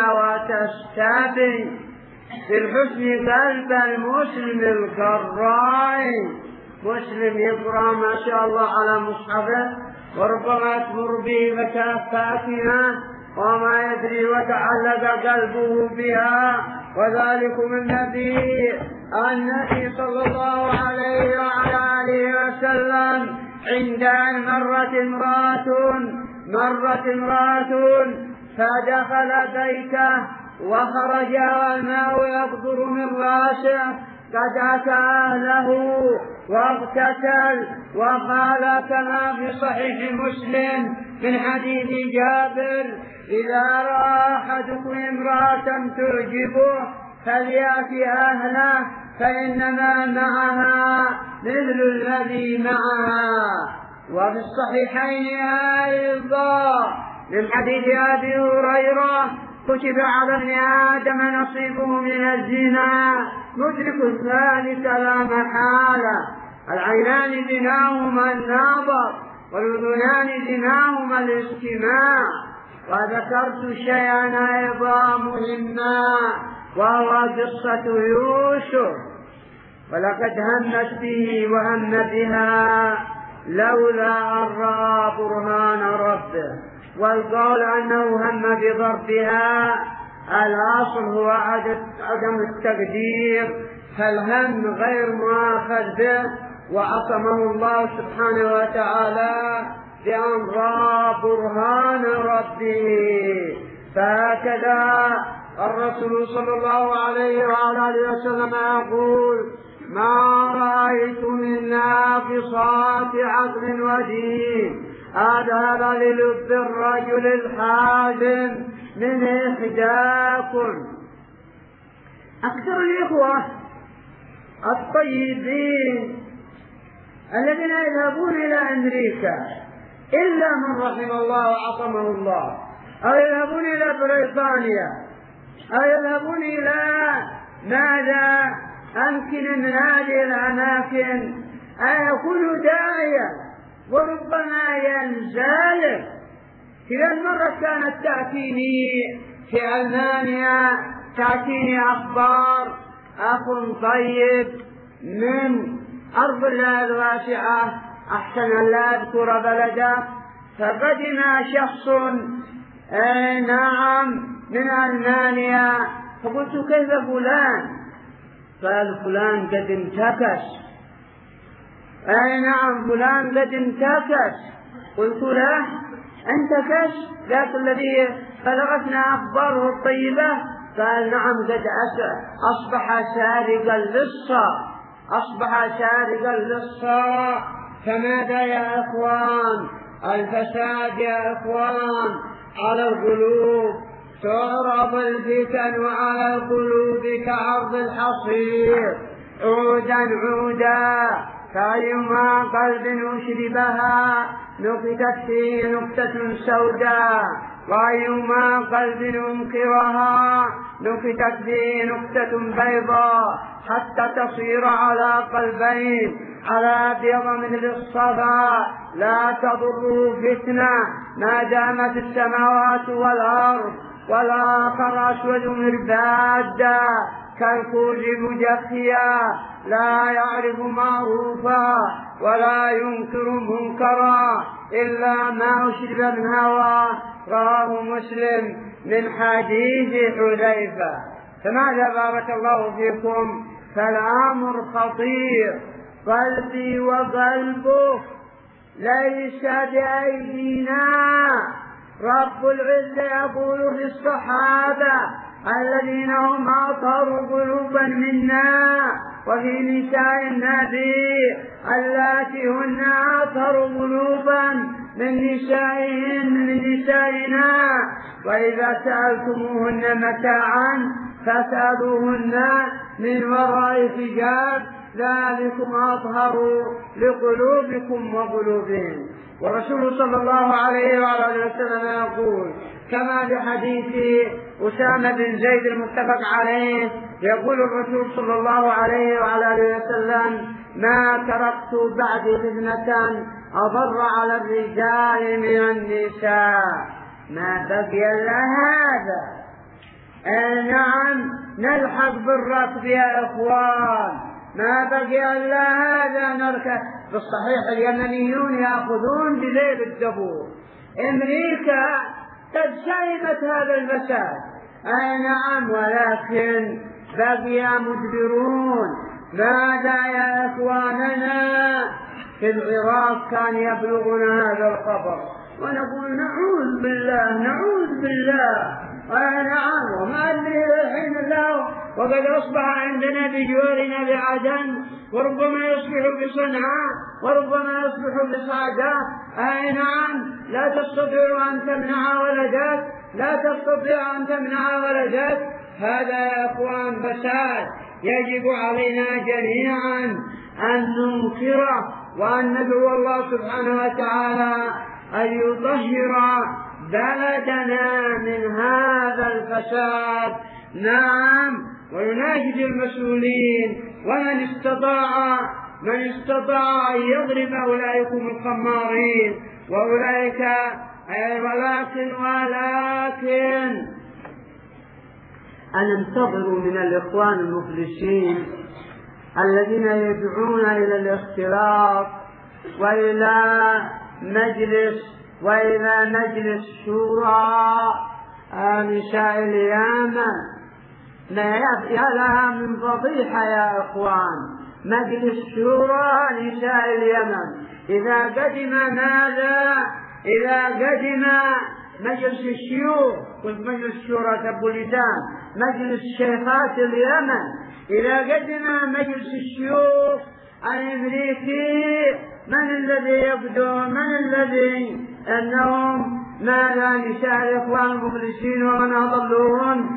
وتستبي في الحسن قلب المسلم الكراء. مسلم يقرأ ما شاء الله على مصحفه وربما تمر به فكافاتنا وما يدري وتعلق قلبه بها. وذلكم النبي النبي صلى الله عليه وعلى آله وسلم عند أن مرت امرأة مرت امرأة فدخل بيته وخرج الماء يقطر من راسه قد أتى أهله واغتسل. وقال كما في صحيح مسلم من حديث جابر إذا رأى أحدكم امرأة تعجبه فليأتي أهله فإنما معها مثل الذي معها. وفي الصحيحين أيضا من حديث أبي هريرة كتب على ابن آدم نصيبه من الزنا مدرك الثالث لا محالة. العينان زناهما النظر والأذنان زناهما الاستماع. وذكرت شيئا أيضا مهما وهو قصة يوسف. ولقد همت به وهم بها لولا أن رأى برهان ربه. والقول أنه هم بضربها الأصل هو عدم التقدير فالهم غير مؤاخذ به. وعصمه الله سبحانه وتعالى بأن رأى برهان ربه. فهكذا الرسول صلى الله عليه وعلى آله وسلم يقول ما رأيت من ناقصات عقل ودين أذهب للب الرجل الحازم من إحداكم. أكثر الإخوة الطيبين الذين يذهبون إلى أمريكا إلا من رحم الله وعصمه الله أو يذهبون إلى بريطانيا أو يذهبون إلى ماذا أمكن من هذه الأماكن أن يكونوا داعية وربما ينزل. كذا المرة كانت تأتيني في ألمانيا تأتيني أخبار أخ طيب من أرض الله الواسعة أحسن أن لا أذكر بلده. فقدم شخص آه نعم من ألمانيا فقلت كيف فلان؟ قال فلان قد انتكس. أي نعم فلان قد انتكس. قلت له انتكس ذاك الذي بلغتنا أخباره الطيبة؟ قال نعم قد أصبح سارقا للصا أصبح سارقا للصا. فماذا يا أخوان؟ الفساد يا أخوان على القلوب تعرض الفتن وعلى القلوب كعرض الحصير عودا عودا فأيما قلب أشربها نكتت فيه نكتة سوداء وأيما قلب أنكرها نكتت فيه نكتة بيضاء حتى تصير على قلبين على أبيض مثل الصفا لا تضره فتنة ما دامت السماوات والأرض والآخر أسود مربادا كالكوز مجخيا لا يعرف معروفا ولا ينكر منكرا إلا ما أشرب من هوى. رواه مسلم من حديث حذيفة. فماذا بارك الله فيكم؟ فالأمر خطير. قلبي وقلبك ليس بأيدينا. رب العزة يقول في الصحابة الذين هم أطهر قلوبا منا وفي نساء النبي اللاتي هن أطهر قلوبا من نسائهن من نسائنا وإذا سألتموهن متاعا فاسألوهن من وراء حجاب ذلكم أطهر لقلوبكم وقلوبهم. ورسول صلى الله عليه وعلى وسلم يقول كما في حديث أسامة بن زيد المتفق عليه، يقول الرسول صلى الله عليه وعلى وسلم ما تركت بعد فتنة أضر على الرجال من النساء ما بقي إلا هذا. نعم نلحق بالركب يا إخوان، ما بقي إلا هذا نركب. بالصحيح اليمنيون يأخذون بليل الدبور. أمريكا قد شهدت هذا الفساد، أي نعم، ولكن بقي مدبرون. ماذا يا إخواننا؟ في العراق كان يبلغنا هذا الخبر ونقول نعوذ بالله نعوذ بالله. آه نعم، وما أدري الحين الله وقد أصبح عندنا بجوارنا بعدن، وربما يصبح بصنعاء، وربما يصبح بصعدة. آه نعم، لا تستطيع أن تمنع ولدك، لا تستطيع أن تمنع ولدك. هذا يا أخوان فساد يجب علينا جميعا أن ننكره وأن ندعو الله سبحانه وتعالى أن يطهر بلدنا من هذا الفساد. نعم، ونناشد المسؤولين ومن استطاع من استطاع أن يضرب أولئكم الخمارين وأولئك ولكن ولكن أن انتظروا من الإخوان المخلصين الذين يدعون إلى الاختلاط وإلى مجلس وإلى مجلس شورى نساء اليمن. ما يا لها من فضيحة يا إخوان، مجلس شورى نساء اليمن إذا قدم ماذا؟ إذا قدم مجلس الشيوخ ومجلس شورى تبوليتان مجلس شيخات اليمن، إذا قدم مجلس الشيوخ الأمريكي من الذي يبدو من الذي أنهم ماذا نساء الإخوان المخلصين ومن أضلوهن.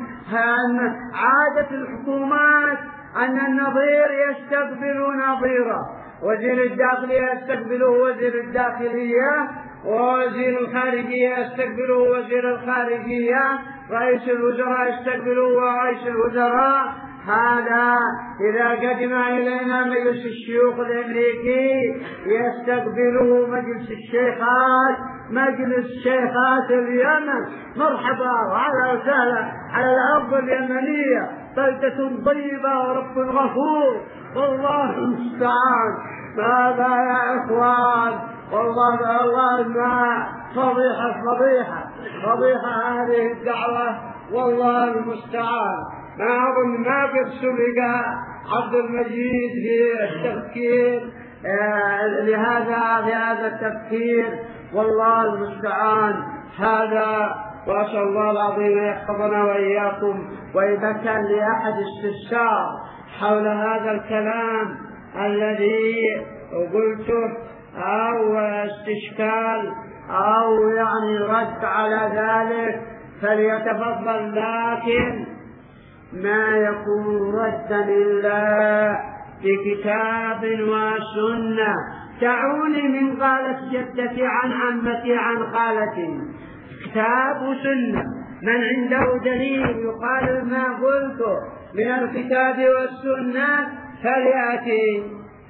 عادة الحكومات أن النظير يستقبل نظيره، وزير الداخلية يستقبله وزير الداخلية، ووزير الخارجية يستقبله وزير الخارجية، رئيس الوزراء يستقبله ورئيس الوزراء. هذا إذا قدم إلينا مجلس الشيوخ الأمريكي يستقبله مجلس الشيخات مجلس شيخات اليمن. مرحبا وعلى وسهلا على الأرض اليمنية، بلدة طيبة ورب غفور، والله المستعان. ماذا يا إخوان؟ والله الله ما فضيحة فضيحة فضيحة هذه الدعوة، والله المستعان. ما أظن ما قد سبق عبد المجيد في التفكير آه لهذا لهذا التفكير، والله المستعان. هذا وأسأل الله العظيم يحفظنا وإياكم. وإذا كان لأحد استفسار حول هذا الكلام الذي قلته أو استشكال أو يعني رد على ذلك فليتفضل، لكن ما يكون ردا إلا بكتاب وسنة. دعوني من قالت جدتي عن عمتي عن خالتي، كتاب وسنة. من عنده دليل يقال ما قلته من الكتاب والسنة فليأتي.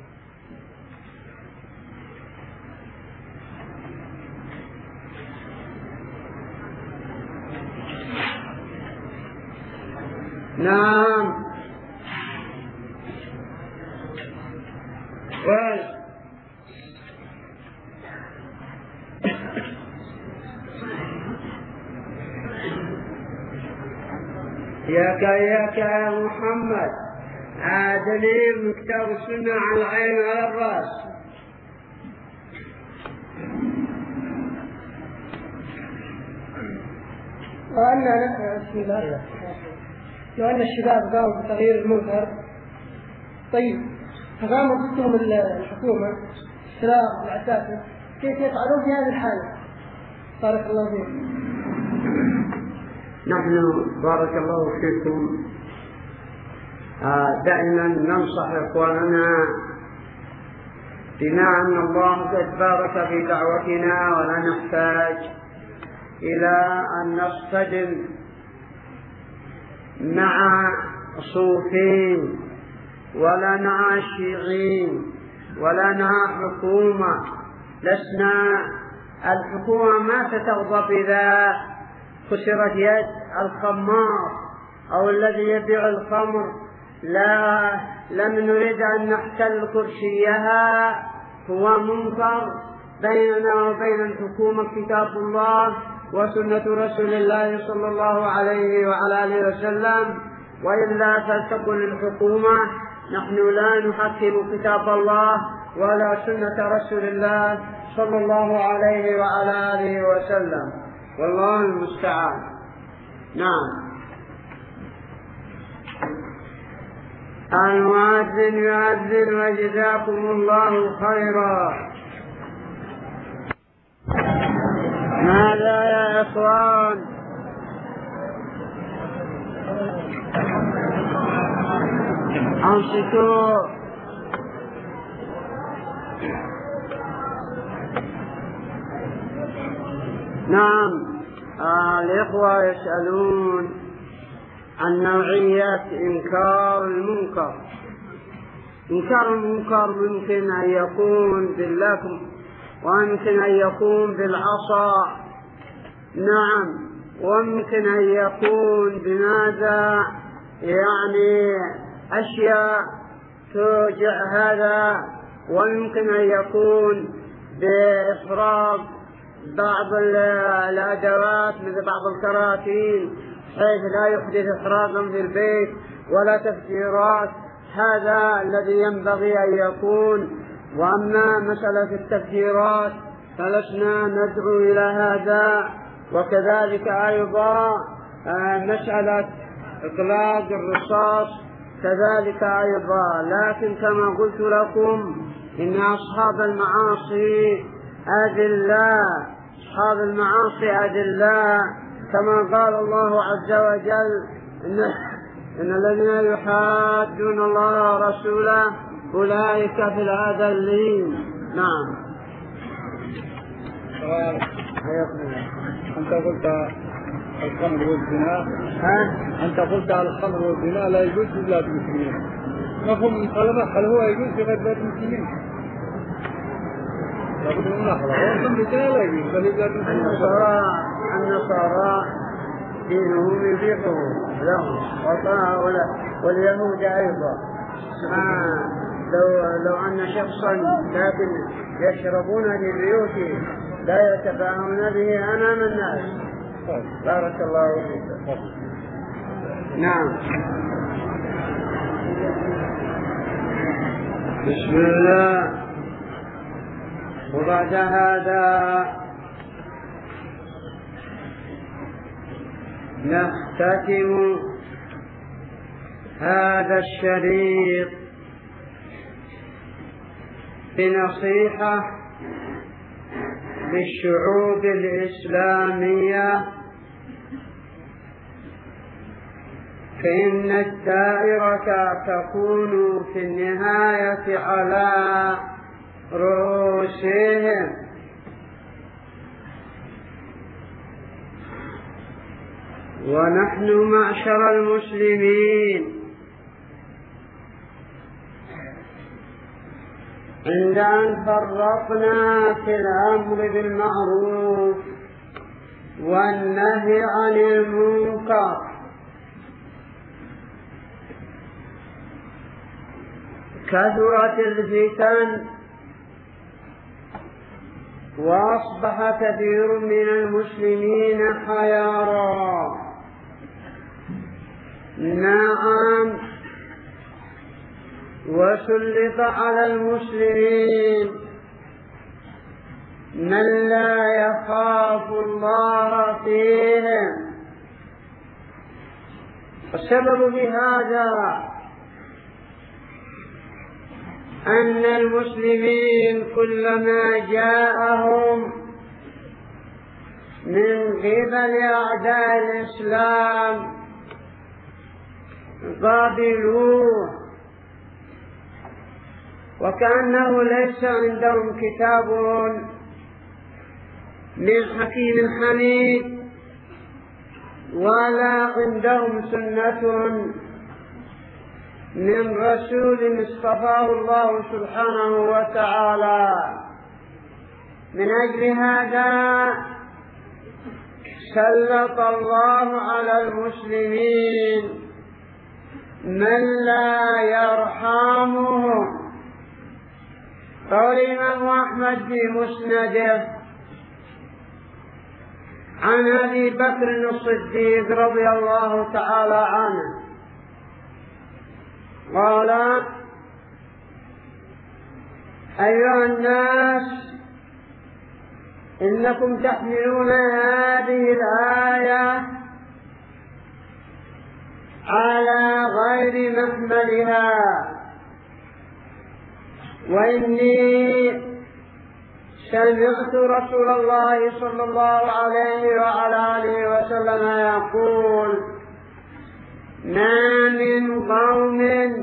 نعم و... إياك إياك يا محمد. آه دليل من كتاب السنة على العين وعلى الرأس. وأن بسم الله وأن الشباب قاموا بتغيير المنكر. طيب فقاموا ضدهم الحكومة الشباب والعساكر، كيف يفعلون في هذه الحالة؟ بارك الله فيك. نحن بارك الله فيكم دائما ننصح إخواننا بما أن الله قد بارك في دعوتنا، ولا نحتاج إلى أن نصطدم مع صوفين ولا مع شيعين ولا مع حكومة. لسنا الحكومة ما ستغضب إذا كسرت يد الخمار أو الذي يبيع الخمر. لا، لم نريد أن نحتل كرسيها. هو منكر بيننا وبين الحكومة كتاب الله وسنة رسول الله صلى الله عليه وعلى آله وسلم، وإلا فلتكن الحكومة. نحن لا نحكم كتاب الله ولا سنة رسول الله صلى الله عليه وعلى آله وسلم، والله المستعان. نعم. المؤذن يؤذن وجزاكم الله خيرا. ماذا يا إخوان؟ أنصتوا. نعم. آه الإخوة يسألون عن نوعية إنكار المنكر. إنكار المنكر ممكن أن يكون باللكم وممكن أن يكون بالعصا. نعم. وممكن أن يكون بماذا؟ يعني أشياء توجع هذا. وممكن أن يكون بإفراغ بعض الأدوات مثل بعض الكراتين حيث لا يحدث إحراقا في البيت ولا تفجيرات. هذا الذي ينبغي أن يكون. وأما مسألة التفجيرات فلسنا ندعو إلى هذا. وكذلك أيضا مسألة إطلاق الرصاص كذلك أيضا. لكن كما قلت لكم إن أصحاب المعاصي أذلاء، أصحاب المعاصي أذلاء، كما قال الله عز وجل إن, إن الذين يحادون الله ورسوله أولئك في الأذلين. نعم. أنت قلت الخمر والزنا ها؟ أنت قلت الخمر والزنا لا يجوز في بلاد المسلمين. مفهوم المخالفة هل هو يجوز في غير بلاد المسلمين؟ لابد من ملاحظة. الخمر والزنا لا يجوز بل بلاد المسلمين. النصارى النصارى دينهم يبيحه لهم واليهود أيضا. آه لو لو أن شخصا لكن يشربون في بيوته لا يتفاهمون به أمام الناس. بارك الله فيك. نعم. بسم الله. وبعد هذا نختتم هذا الشريط بنصيحة للشعوب الإسلامية، فإن الدائرة تكون في النهاية على رؤوسهم. ونحن معشر المسلمين عند أن فرقنا في الأمر بالمعروف والنهي عن المنكر كثرت الفتن وأصبح كثير من المسلمين حيارى. نعم، وسلط على المسلمين من لا يخاف الله فيهم. والسبب في هذا أن المسلمين كلما جاءهم من قبل أعداء الإسلام قابلوه، وكأنه ليس عندهم كتاب من حكيم حميد ولا عندهم سنة من رسول اصطفاه الله سبحانه وتعالى. من أجل هذا سلط الله على المسلمين من لا يرحمهم. قال الإمام أحمد في مسنده عن أبي بكر الصديق رضي الله تعالى عنه قال: أيها الناس، إنكم تحملون هذه الآية على غير محملها، وإني سمعت رسول الله صلى الله عليه وعلى آله وسلم يقول: ما من قوم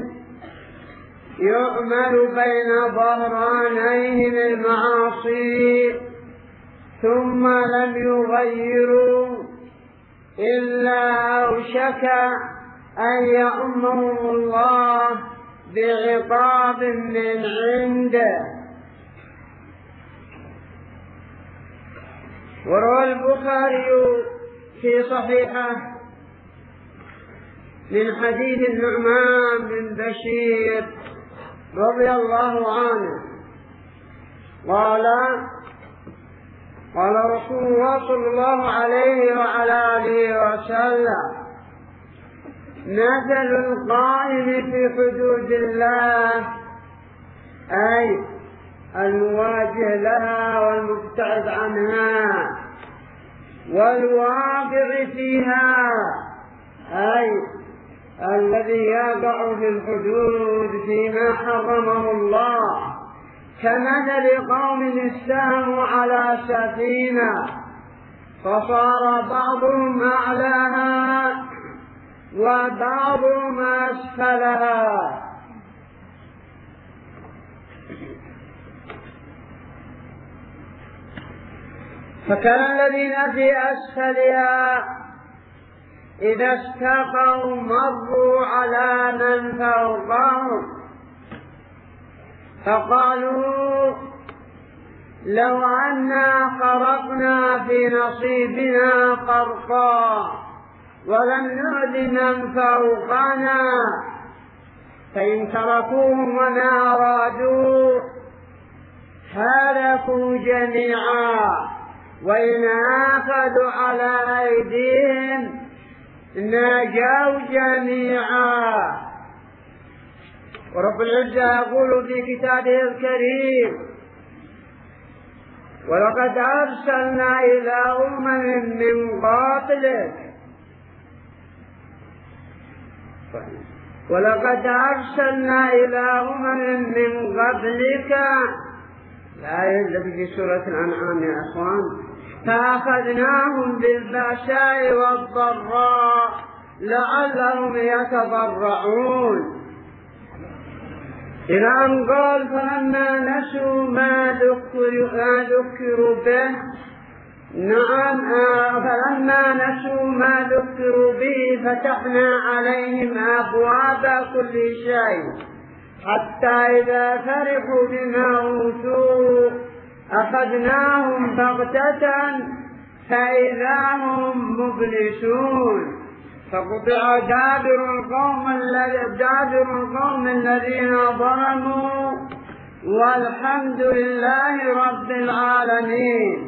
يعمل بين ظهرانيهم المعاصي ثم لم يغيروا إلا أوشك أن يأمهم الله بعقاب من عنده. وروى البخاري في صحيحه من حديث النعمان بن بشير رضي الله عنه قال: قال رسول الله صلى الله عليه وعلى آله وسلم: مثل القائم في حدود الله، أي المواجه لها والمبتعد عنها، والواقع فيها، أي الذي يقع في الحدود فيما حرمه الله، كمثل قوم استهموا على سفينة فصار بعضهم أعلاها وبعضهم أسفلها. فكان الذين في أسفلها إذا استقوا مروا على من فوقهم فقالوا: لو أنا خرقنا في نصيبنا خرقا ولم نؤذ من فوقنا، فإن تركوهم وما أرادوا هلكوا جميعا، وإن أخذوا على أيديهم نجوا جميعا. ورب العزة يقول في كتابه الكريم: ولقد أرسلنا إلى أمم من قبلك ولقد أرسلنا إلى أمم من قبلك، الآية التي في سورة الأنعام يا أخوان، فأخذناهم بالبأساء والضراء لعلهم يتضرعون. إلى أن قال: فلما نسوا ما ذكروا به، نعم، فلما نسوا ما ذكروا به فتحنا عليهم أبواب كل شيء حتى إذا فرحوا بما أوتوا أخذناهم بغتة فإذا هم مبلسون. فقطع دابر القوم دابر القوم الذين ظلموا، والحمد لله رب العالمين.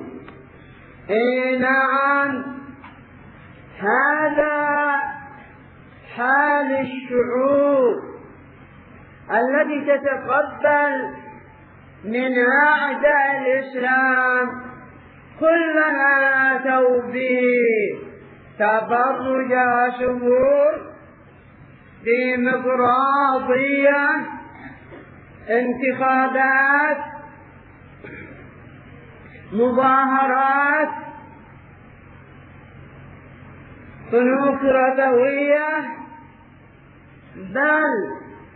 إي نعم، هذا حال هذه الشعوب التي تتقبل من أعداء الإسلام كلما أتوا به تبرج سرور ديمقراطية انتخابات مظاهرات صنوف ربوية، بل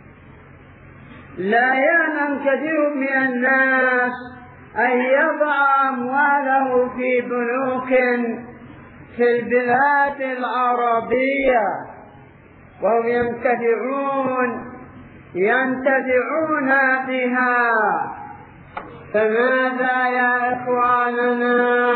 لا يأمن كثير من الناس أن يضع أمواله في بنوك في البلاد العربية وهم ينتفعون ينتفعون بها. فماذا يا إخواننا؟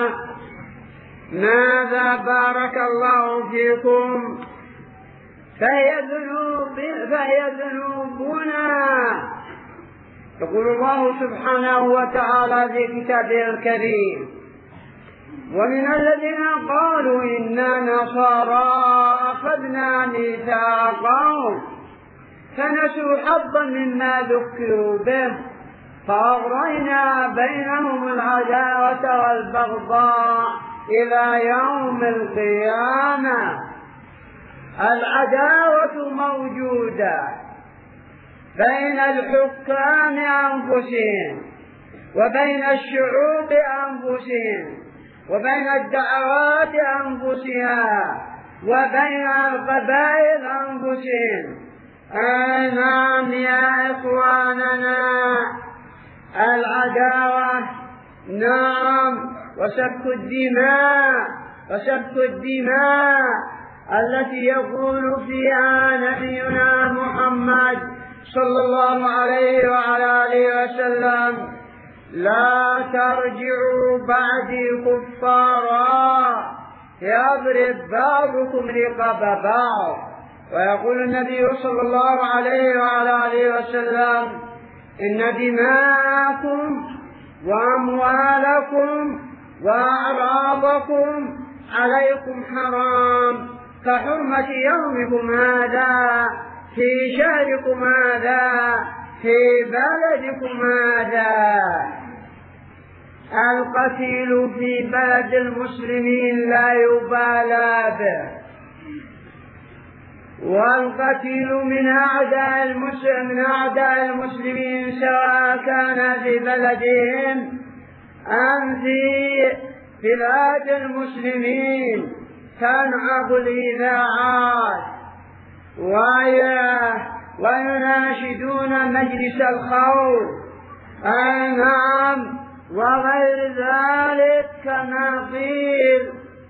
ماذا بارك الله فيكم؟ فهي ذنوب فهي ذنوبنا. يقول الله سبحانه وتعالى في كتابه الكريم: ومن الذين قالوا إنا نصارى أخذنا ميثاقهم فنسوا حظا مما ذكروا به فأغرينا بينهم العداوة والبغضاء إلى يوم القيامة. العداوة موجودة بين الحكام أنفسهم وبين الشعوب أنفسهم وبين الدعوات أنفسها وبين القبائل أنفسهم. نعم يا إخواننا، العداوة نعم، وسفك الدماء وسفك الدماء التي يقول فيها نبينا محمد صلى الله عليه وعلى آله وسلم: لا ترجعوا بعدي كفارا يضرب بعضكم رقاب بعض. ويقول النبي صلى الله عليه وعلى آله وسلم: إن دماءكم وأموالكم وأعراضكم عليكم حرام كحرمة يومكم هذا في شهركم هذا في بلدكم هذا. القتيل في بلد المسلمين لا يبالى به، والقتيل من أعداء المسلمين من أعداء المسلمين سواء كان في بلدهم أم في بلاد المسلمين تنعق الإذاعات ويناشدون مجلس الخوف نعم وغير ذلك كما قيل.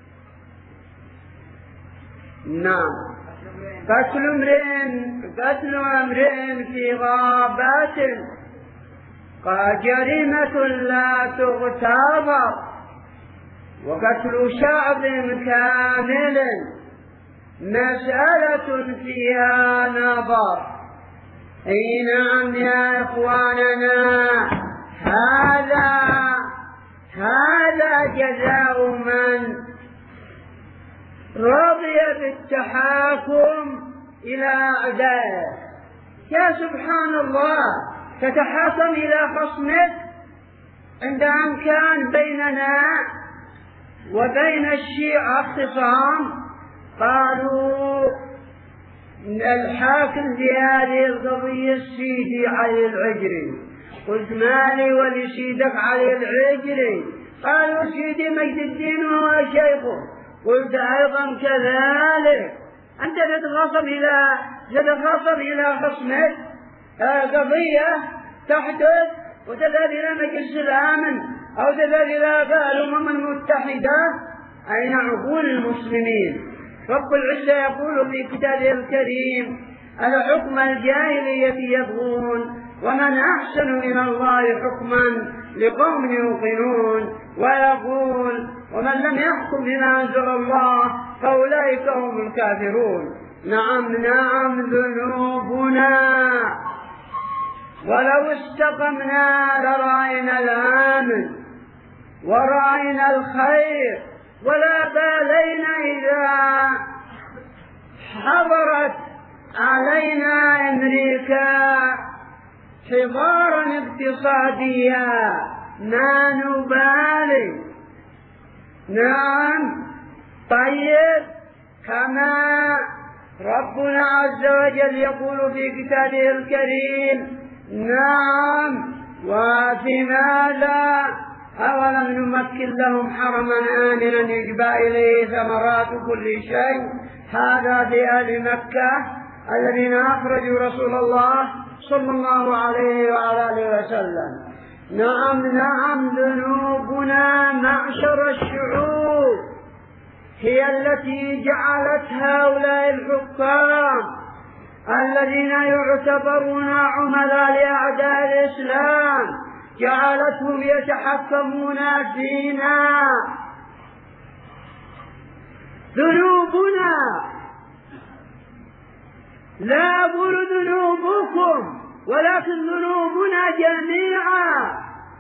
نعم، قتل امرئ قتل امرئ في غابات جريمة لا تغتفر، وقتل شعب كامل مسألة فيها نظر. اي نعم يا اخواننا، هذا هذا جزاء من رضي بالتحاكم إلى أعدائه. يا سبحان الله، تتحاكم إلى خصمك عند أن كان بيننا وبين الشيعة اختصام، قالوا الحاكم في هذه القضية السيدي علي العجري. قلت: مالي ولسيدك علي العجري؟ قالوا: سيدي مجد الدين وهو شيخه. قلت: أيضا كذلك أنت تتخاصم إلى تتخاصم إلى خصمك قضية تحدث وتذهب إلى مجلس الأمن أو تذهب إلى الأمم المتحدة. أين عقول المسلمين؟ رب العزة يقول في كتابه الكريم: أفحكم الجاهلية يبغون ومن أحسن من الله حكما لقوم يوقنون. ويقول: ومن لم يحكم بما أنزل الله فأولئك هم الكافرون. نعم نعم ذنوبنا، ولو استقمنا لرأينا الآمن ورأينا الخير ولا بالينا إذا حضرت علينا أمريكا حضارا اقتصاديا ما نبالي. نعم. طيب، كما ربنا عز وجل يقول في كتابه الكريم: نعم، وفي ماذا؟ أولم نمكن لهم حرما آمنا يجبى إليه ثمرات كل شيء. هذا في أهل مكة الذين أخرجوا رسول الله صلى الله عليه وعلى آله وسلم. نعم نعم، ذنوبنا معشر الشعوب هي التي جعلت هؤلاء الحكام الذين يعتبرون عملاء لأعداء الإسلام جعلتهم يتحكمون فينا. ذنوبنا، لا أقول ذنوبكم ولكن ذنوبنا جميعا.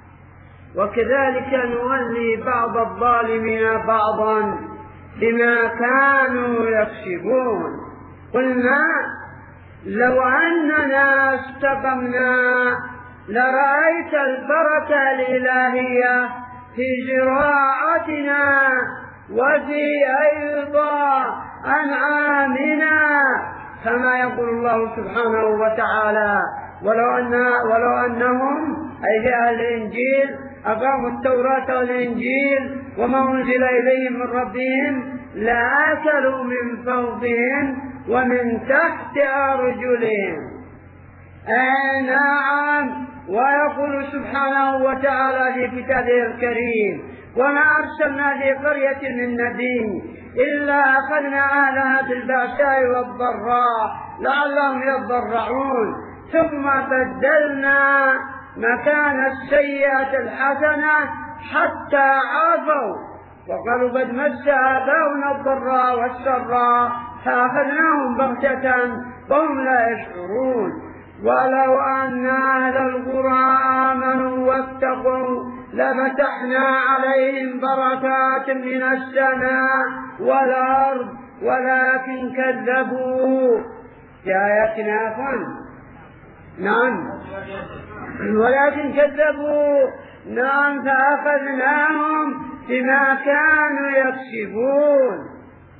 وكذلك نولي بعض الظالمين بعضا بما كانوا يكسبون. قلنا لو أننا استقمنا لرأيت البركة الإلهية في زراعتنا وفي أيضا أنعامنا، كما يقول الله سبحانه وتعالى: ولو, أن ولو أنهم أي أهل الإنجيل أقاموا التوراة والإنجيل وما أنزل إليهم من ربهم لأكلوا من فوقهم ومن تحت أرجلهم. أي نعم. ويقول سبحانه وتعالى في كتابه الكريم: وما أرسلنا في قرية من نبي إلا أخذنا أهلها بالبأساء والضراء لعلهم يضرعون ثم بدلنا مكان السيئة الحسنة حتى عافوا وقالوا قد مس آباؤنا الضراء والسراء فأخذناهم بغتة وهم لا يشعرون. ولو أن أهل القرى آمنوا واتقوا لفتحنا عليهم بركات من السماء والأرض ولكن كذبوا بآياتنا فن نعم ولكن كذبوا نعم فأخذناهم بما كانوا يكسبون.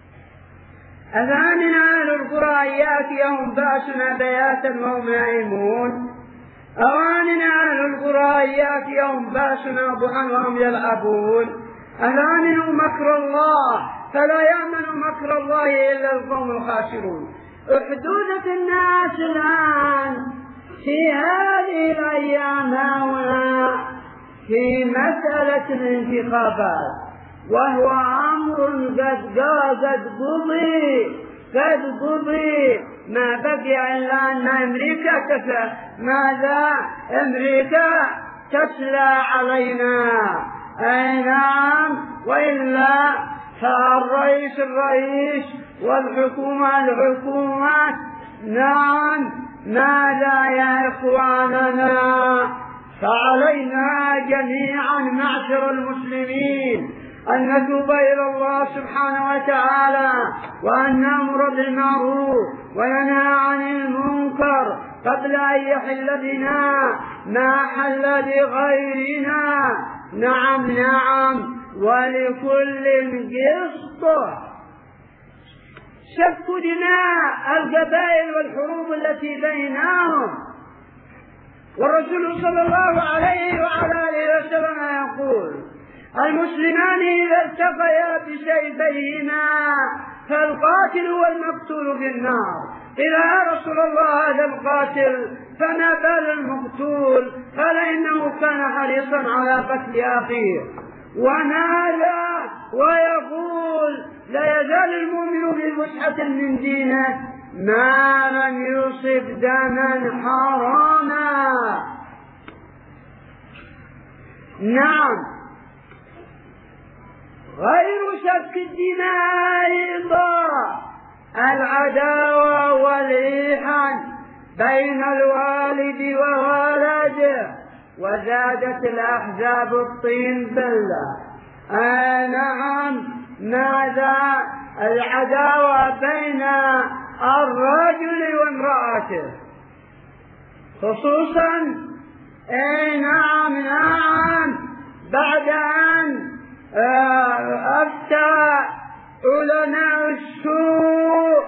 أفأمن أهل القرى أن يأتيهم بأسنا بياتا وهم نائمون أو أمن أهل القرى أن يأتيهم بأسنا ضحى وهم يلعبون أفأمنوا مكر الله فلا يأمن مكر الله إلا القوم الخاسرون. أحدوثة الناس الآن في هذه الأيام هنا في مسألة الانتخابات، وهو أمر قد قد قضي قد قضي ما بقي إلا أن أمريكا تسلى ماذا أمريكا تسلى علينا. أي نعم. وإلا فالرئيس الرئيس والحكومة الحكومة. نعم. ماذا يا إخواننا؟ فعلينا جميعا معشر المسلمين أن نتوب إلى الله سبحانه وتعالى وأن نأمر بالمعروف وننهى عن المنكر قبل أن يحل بنا ما حل بغيرنا. نعم نعم. ولكل قسط. سفك دماء القبائل والحروب التي بينهم، والرسول صلى الله عليه وعلى آله وسلم يقول: المسلمان إذا التقيا بسيفيهما فالقاتل والمقتول في النار. قيل: يا رسول الله هذا القاتل فما بال المقتول؟ قال: إنه كان حريصا على قتل أخيه. ونادى ويقول: لا يزال المؤمن بفسحة من دينه ما لم يصب دما حراما. نعم. غير سفك الدماء أيضا العداوة والإيحان بين الوالد وولده، وزادت الأحزاب الطين بلة. آه نعم. ماذا؟ العداوة بين الرجل وامرأته، خصوصا اي نعم نعم بعد ان افتى علماء السوء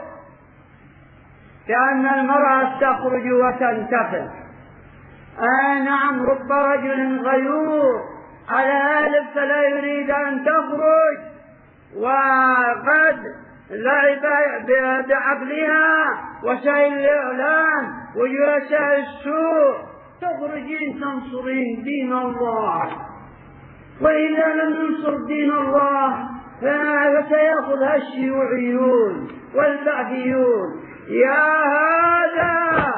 بأن المرأة تخرج وتنتقل. اي نعم رب رجل غيور على ألف فلا يريد ان تخرج، وقد لعب بعقلها وسائل الإعلام ووسائل السوء، تخرجين تنصرين دين الله، وإذا لم ننصر دين الله فسيأخذها الشيوعيون والبعثيون. يا هذا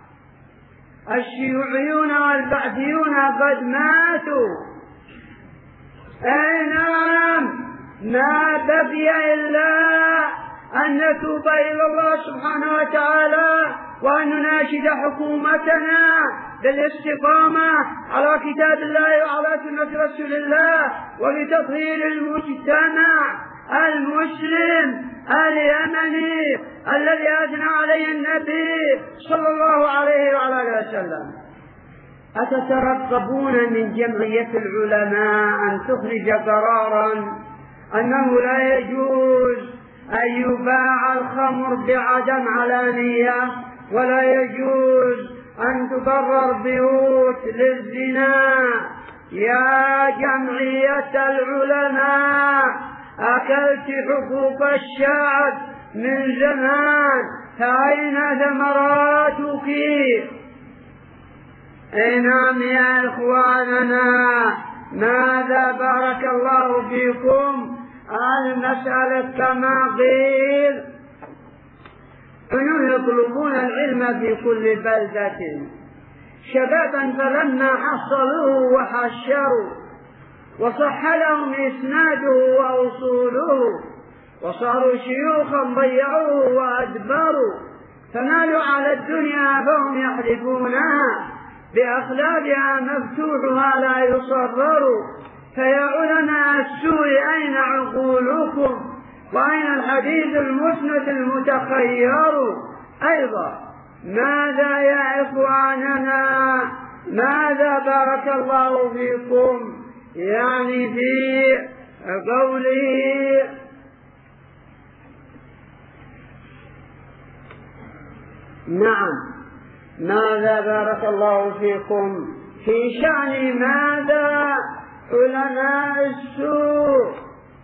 الشيوعيون والبعثيون قد ماتوا. أي نعم ما بقي إلا أن نتوب إلى الله سبحانه وتعالى وأن نناشد حكومتنا بالاستقامة على كتاب الله وعلى سنة رسول الله، وبتطهير المجتمع المسلم اليمني الذي أثنى عليه النبي صلى الله عليه وعلى آله وسلم. أتترقبون من جمعية العلماء أن تخرج قرارا أنه لا يجوز أن يباع الخمر بعدم علانية، ولا يجوز أن تقرر بيوت للزنا؟ يا جمعية العلماء أكلت حقوق الشعب من زمان، فأين ثمراتك؟ أي نعم يا إخواننا، ماذا بارك الله فيكم المسألة كما قيل أنهم يطلبون العلم في كل بلدة، شبابا فلما حصلوه وحشروا وصح لهم إسناده وأصوله وصاروا شيوخا ضيعوه وأدبروا، فمالوا على الدنيا فهم يحلفونها بأخلاقها مفتوحها لا يصرر. فيا علماء السوء أين عقولكم؟ وأين الحديث المسند المتخير؟ أيضا ماذا يا إخواننا، ماذا بارك الله فيكم يعني في قوله نعم ماذا بارك الله فيكم في شأن ماذا علماء السوء؟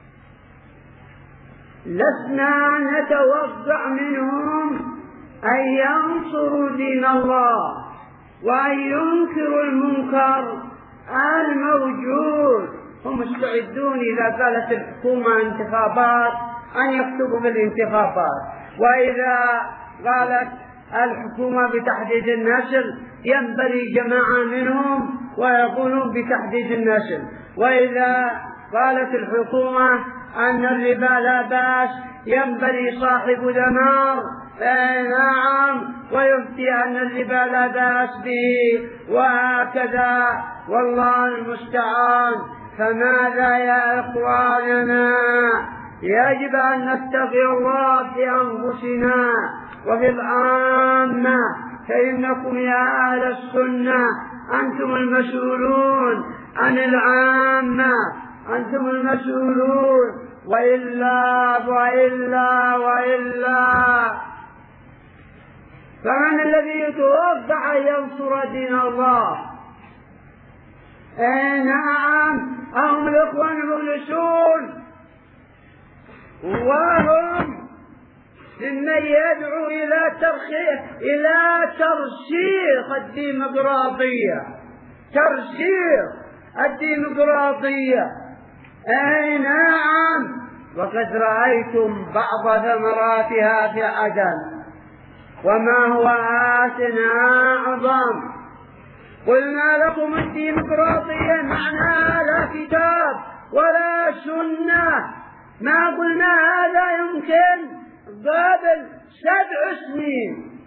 لسنا نتوقع منهم أن ينصروا دين الله وأن ينكروا المنكر الموجود. هم مستعدون إذا قالت الحكومة انتخابات أن يكتبوا بالانتخابات، وإذا قالت الحكومة بتحديد النسل ينبغي جماعة منهم ويقولون بتحديد النسل، وإذا قالت الحكومة أن الربا لا بأس ينبغي صاحب دمار نعم ويفتي أن الربا لا بأس به، وهكذا والله المستعان. فماذا يا إخواننا؟ يجب أن نتقي الله في أنفسنا وفي العامة، فإنكم يا أهل السنة أنتم المسؤولون عن العامة، أنتم المسؤولون، وإلا وإلا وإلا فمن الذي يتوقع أن ينصر دين الله؟ أي نعم هم الإخوان المخلصون، وهم ممن يدعو إلى ترخيص إلى ترسيخ الديمقراطية، ترسيخ الديمقراطية. أي نعم، وقد رأيتم بعض ثمراتها في عدن، وما هو آت أعظم. قلنا لكم الديمقراطية معناها لا كتاب ولا سنة، ما قلنا هذا يمكن قبل سبع سنين.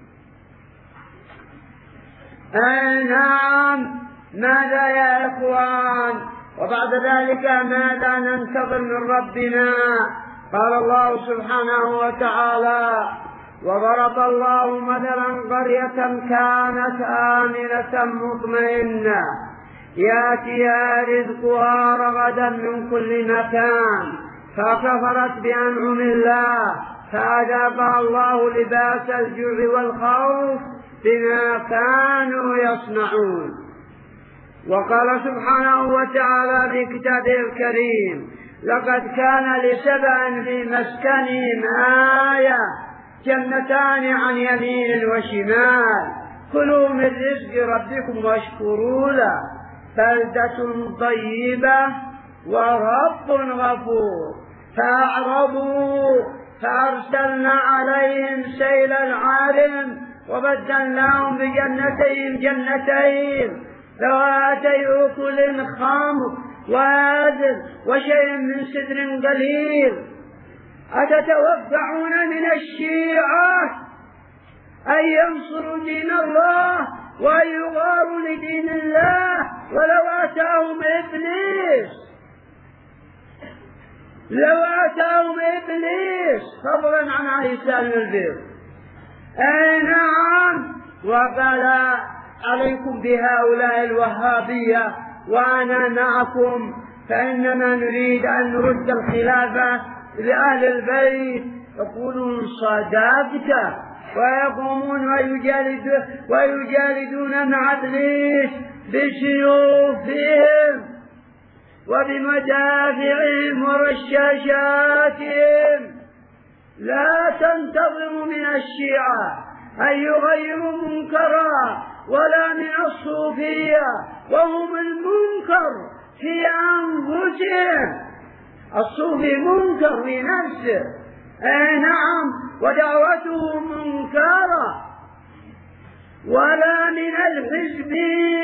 أي نعم، ماذا يا إخوان؟ وبعد ذلك ماذا ننتظر من ربنا؟ قال الله سبحانه وتعالى: وضرب الله مثلا قرية كانت آمنة مطمئنة يأتيها رزقها رغدا من كل مكان فكفرت بأنعم الله فأذاقها الله لباس الجوع والخوف بما كانوا يصنعون. وقال سبحانه وتعالى في كتابه الكريم: لقد كان لسبأ في مسكنهم آية جنتان عن يمين وشمال كلوا من رزق ربكم واشكروا له بلدة طيبة ورب غفور. فأعرضوا فأرسلنا عليهم سيل العارم وبدلناهم بجنتين جنتين ذواتي أكل خمر وعسل وشيء من سدر قليل. أتتوقعون من الشيعة أن ينصروا دين الله وأن يغاروا لدين الله ولو أتاهم إبليس لو أتاهم إبليس فضلا عن عيسى البر؟ أي نعم. وقال: عليكم بهؤلاء الوهابية وأنا معكم، فإنما نريد أن نرد الخلافة لأهل البيت. يقولون صدقت ويقومون ويجالدون, ويجالدون مع إبليس بسيوفهم وبمدافعهم ورشاشاتهم. لا تنتظروا من الشيعة أن يغيروا منكرا ولا من الصوفية وهم المنكر في أنفسهم. الصوفي منكر في نفسه، أي نعم، ودعوته منكرة. ولا من الحزب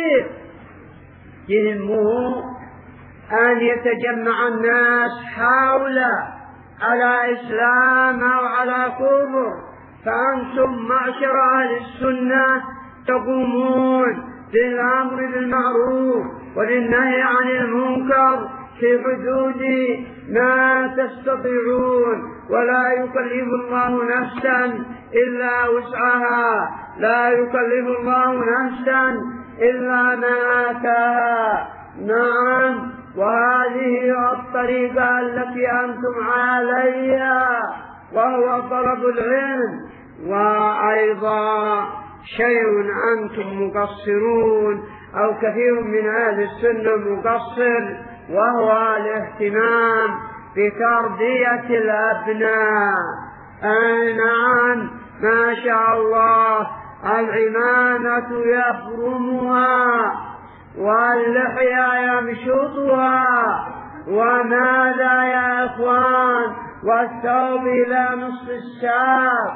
يهمه أن يتجمع الناس حوله على إسلام أو على كفر. فأنتم معشر أهل السنة تقومون بالأمر بالمعروف والنهي عن المنكر في حدود ما تستطيعون، ولا يكلف الله نفسا إلا وسعها، لا يكلف الله نفسا إلا ما آتاها. نعم، وهذه الطريقة التي أنتم عليها وهو طلب العلم. وأيضا شيء أنتم مقصرون أو كثير من أهل السنة مقصر، وهو الاهتمام بتربية الأبناء. أي نعم، ما شاء الله، العمامة يفرمها واللحية يمشطها، وماذا يا إخوان، والثوب إلى نصف الساق.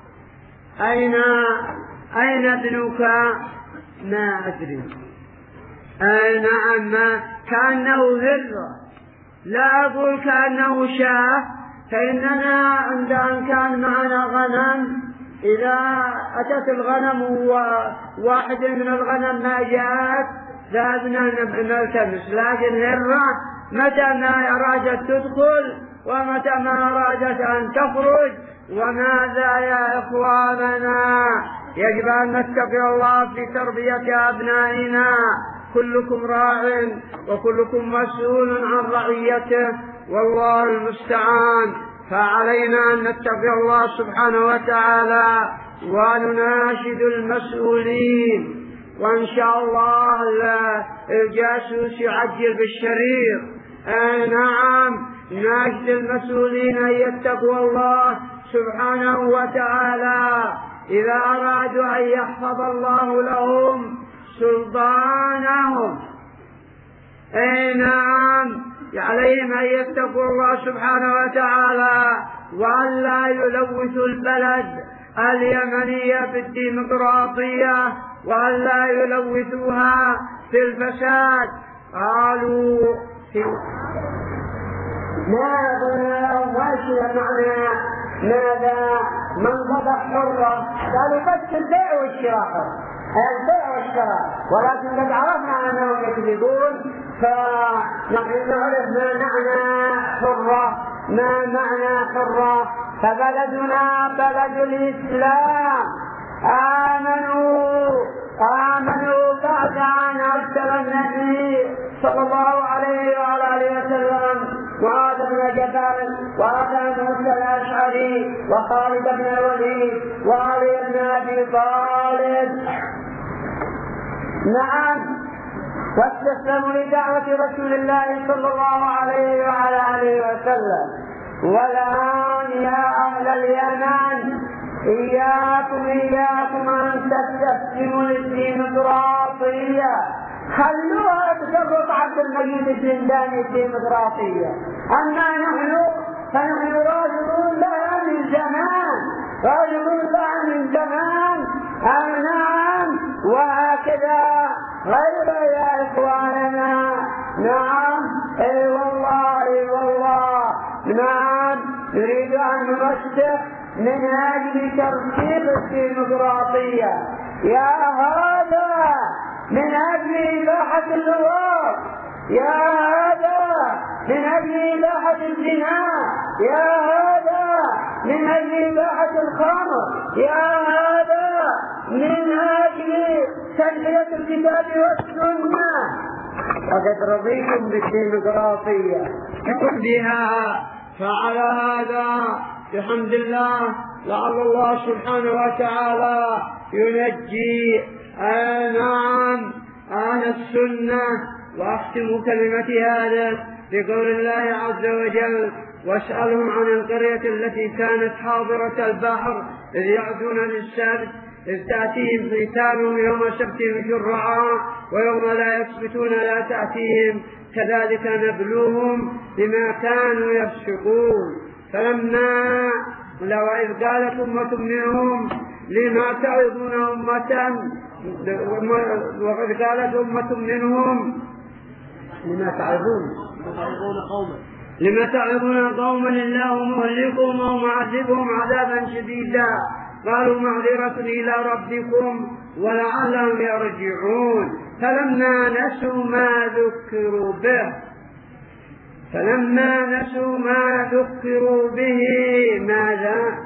أين أين ابنك؟ ما أدري. أي نعم، كأنه هرة، لا أقول كأنه شاه، فإننا عند أن كان معنا غنم إذا أتت الغنم وواحد من الغنم ما جاءت ذهبنا نلتمس، لكن هرة متى ما أرادت تدخل ومتى ما أرادت أن تخرج. وماذا يا إخواننا؟ يجب أن نتقي الله في تربية أبنائنا. كلكم راع وكلكم مسؤول عن رعيته، والله المستعان. فعلينا أن نتقي الله سبحانه وتعالى ونناشد المسؤولين، وإن شاء الله الجاسوس يعجل بالشرير. آه نعم، ناشد المسؤولين أن يتقوا الله سبحانه وتعالى إذا أرادوا أن يحفظ الله لهم سلطانهم. أي نعم، عليهم أن يتقوا الله سبحانه وتعالى وأن لا يلوثوا البلد اليمنية بالديمقراطية وأن لا يلوثوها بالفساد. قالوا ماذا واشي معنا ماذا منضبط حرة؟ قالوا بس البيع والشراء، البيع والشراء، ولكن قد عرفنا أنهم يكذبون، فنحن نعرف ما معنى حرة ما معنى حرة؟ فبلدنا بلد الإسلام. آمنوا آمنوا بعد أن أرسل النبي صلى الله عليه وعلى آله وسلم معاذ بن جبل وأبا موسى الأشعري وخالد بن الوليد وعلي بن أبي طالب. نعم، واستسلموا لدعوة رسول الله صلى الله عليه وعلى آله وسلم. والآن يا أهل اليمن إياكم إياكم أن تستسلموا للديمقراطية. خلوها تصرف عبد المجيد الزنداني الديمقراطية. أما نحن فنحن راجلون لها من زمان، راجلون لها من زمان. آه نعم، وهكذا غير يا إخواننا. نعم اي والله اي والله. نعم، نريد أن نرشح من أجل ترتيب الديمقراطية. يا هذا من أجل إباحة اللواط، يا هذا من أجل إباحة الزنا، يا هذا من أجل إباحة الخمر، يا هذا من أجل تنمية الكتاب والسنة. وقد رضيتم بالديمقراطية بها. فعلى هذا بحمد الله لعل الله سبحانه وتعالى ينجي آه نعم أهل السنة. وأختم كلمتي هذا بقول الله عز وجل: واسألهم عن القرية التي كانت حاضرة البحر إذ يعدون للسبت إذ تأتيهم حيتانهم يوم سبتهم شرعا ويوم لا يسبتون لا تأتيهم كذلك نبلوهم بما كانوا يفسقون. فلما لو إذ قالت أمة منهم لما تعظون أمة وإذ قالت أمة منهم لما تعظون قوما لما تعظون قوما الله مهلكهم أو معذبهم عذابا شديدا قالوا معذرة إلى ربكم ولعلهم يرجعون. فلما نسوا ما ذكروا به فلما نسوا ما ذكروا به ماذا؟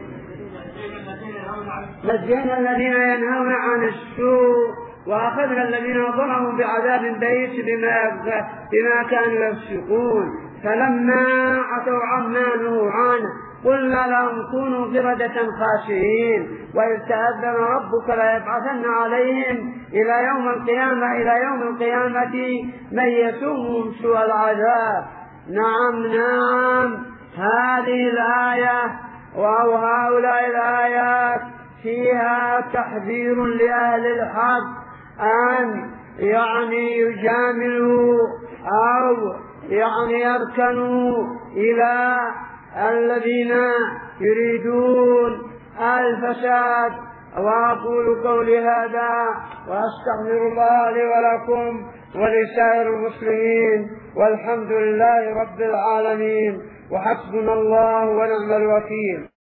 نجينا الذين ينهون عن السوء وأخذنا الذين ظلموا بعذاب بئيس بما بما كانوا يفسقون. فلما عتوا عما نهوا عنه قلنا لهم كونوا قردة خاسئين. وإذ تأذن ربك ليبعثن عليهم إلى يوم القيامة إلى يوم القيامة من يسومهم سوء العذاب. نعم نعم، هذه الآية أو هؤلاء الآيات فيها تحذير لأهل الحق أن يعني يجاملوا أو يعني يركنوا إلى الذين يريدون الفساد. وأقول قولي هذا وأستغفر الله لي ولكم ولسائر المسلمين، والحمد لله رب العالمين، وحسبنا الله ونعم الوكيل.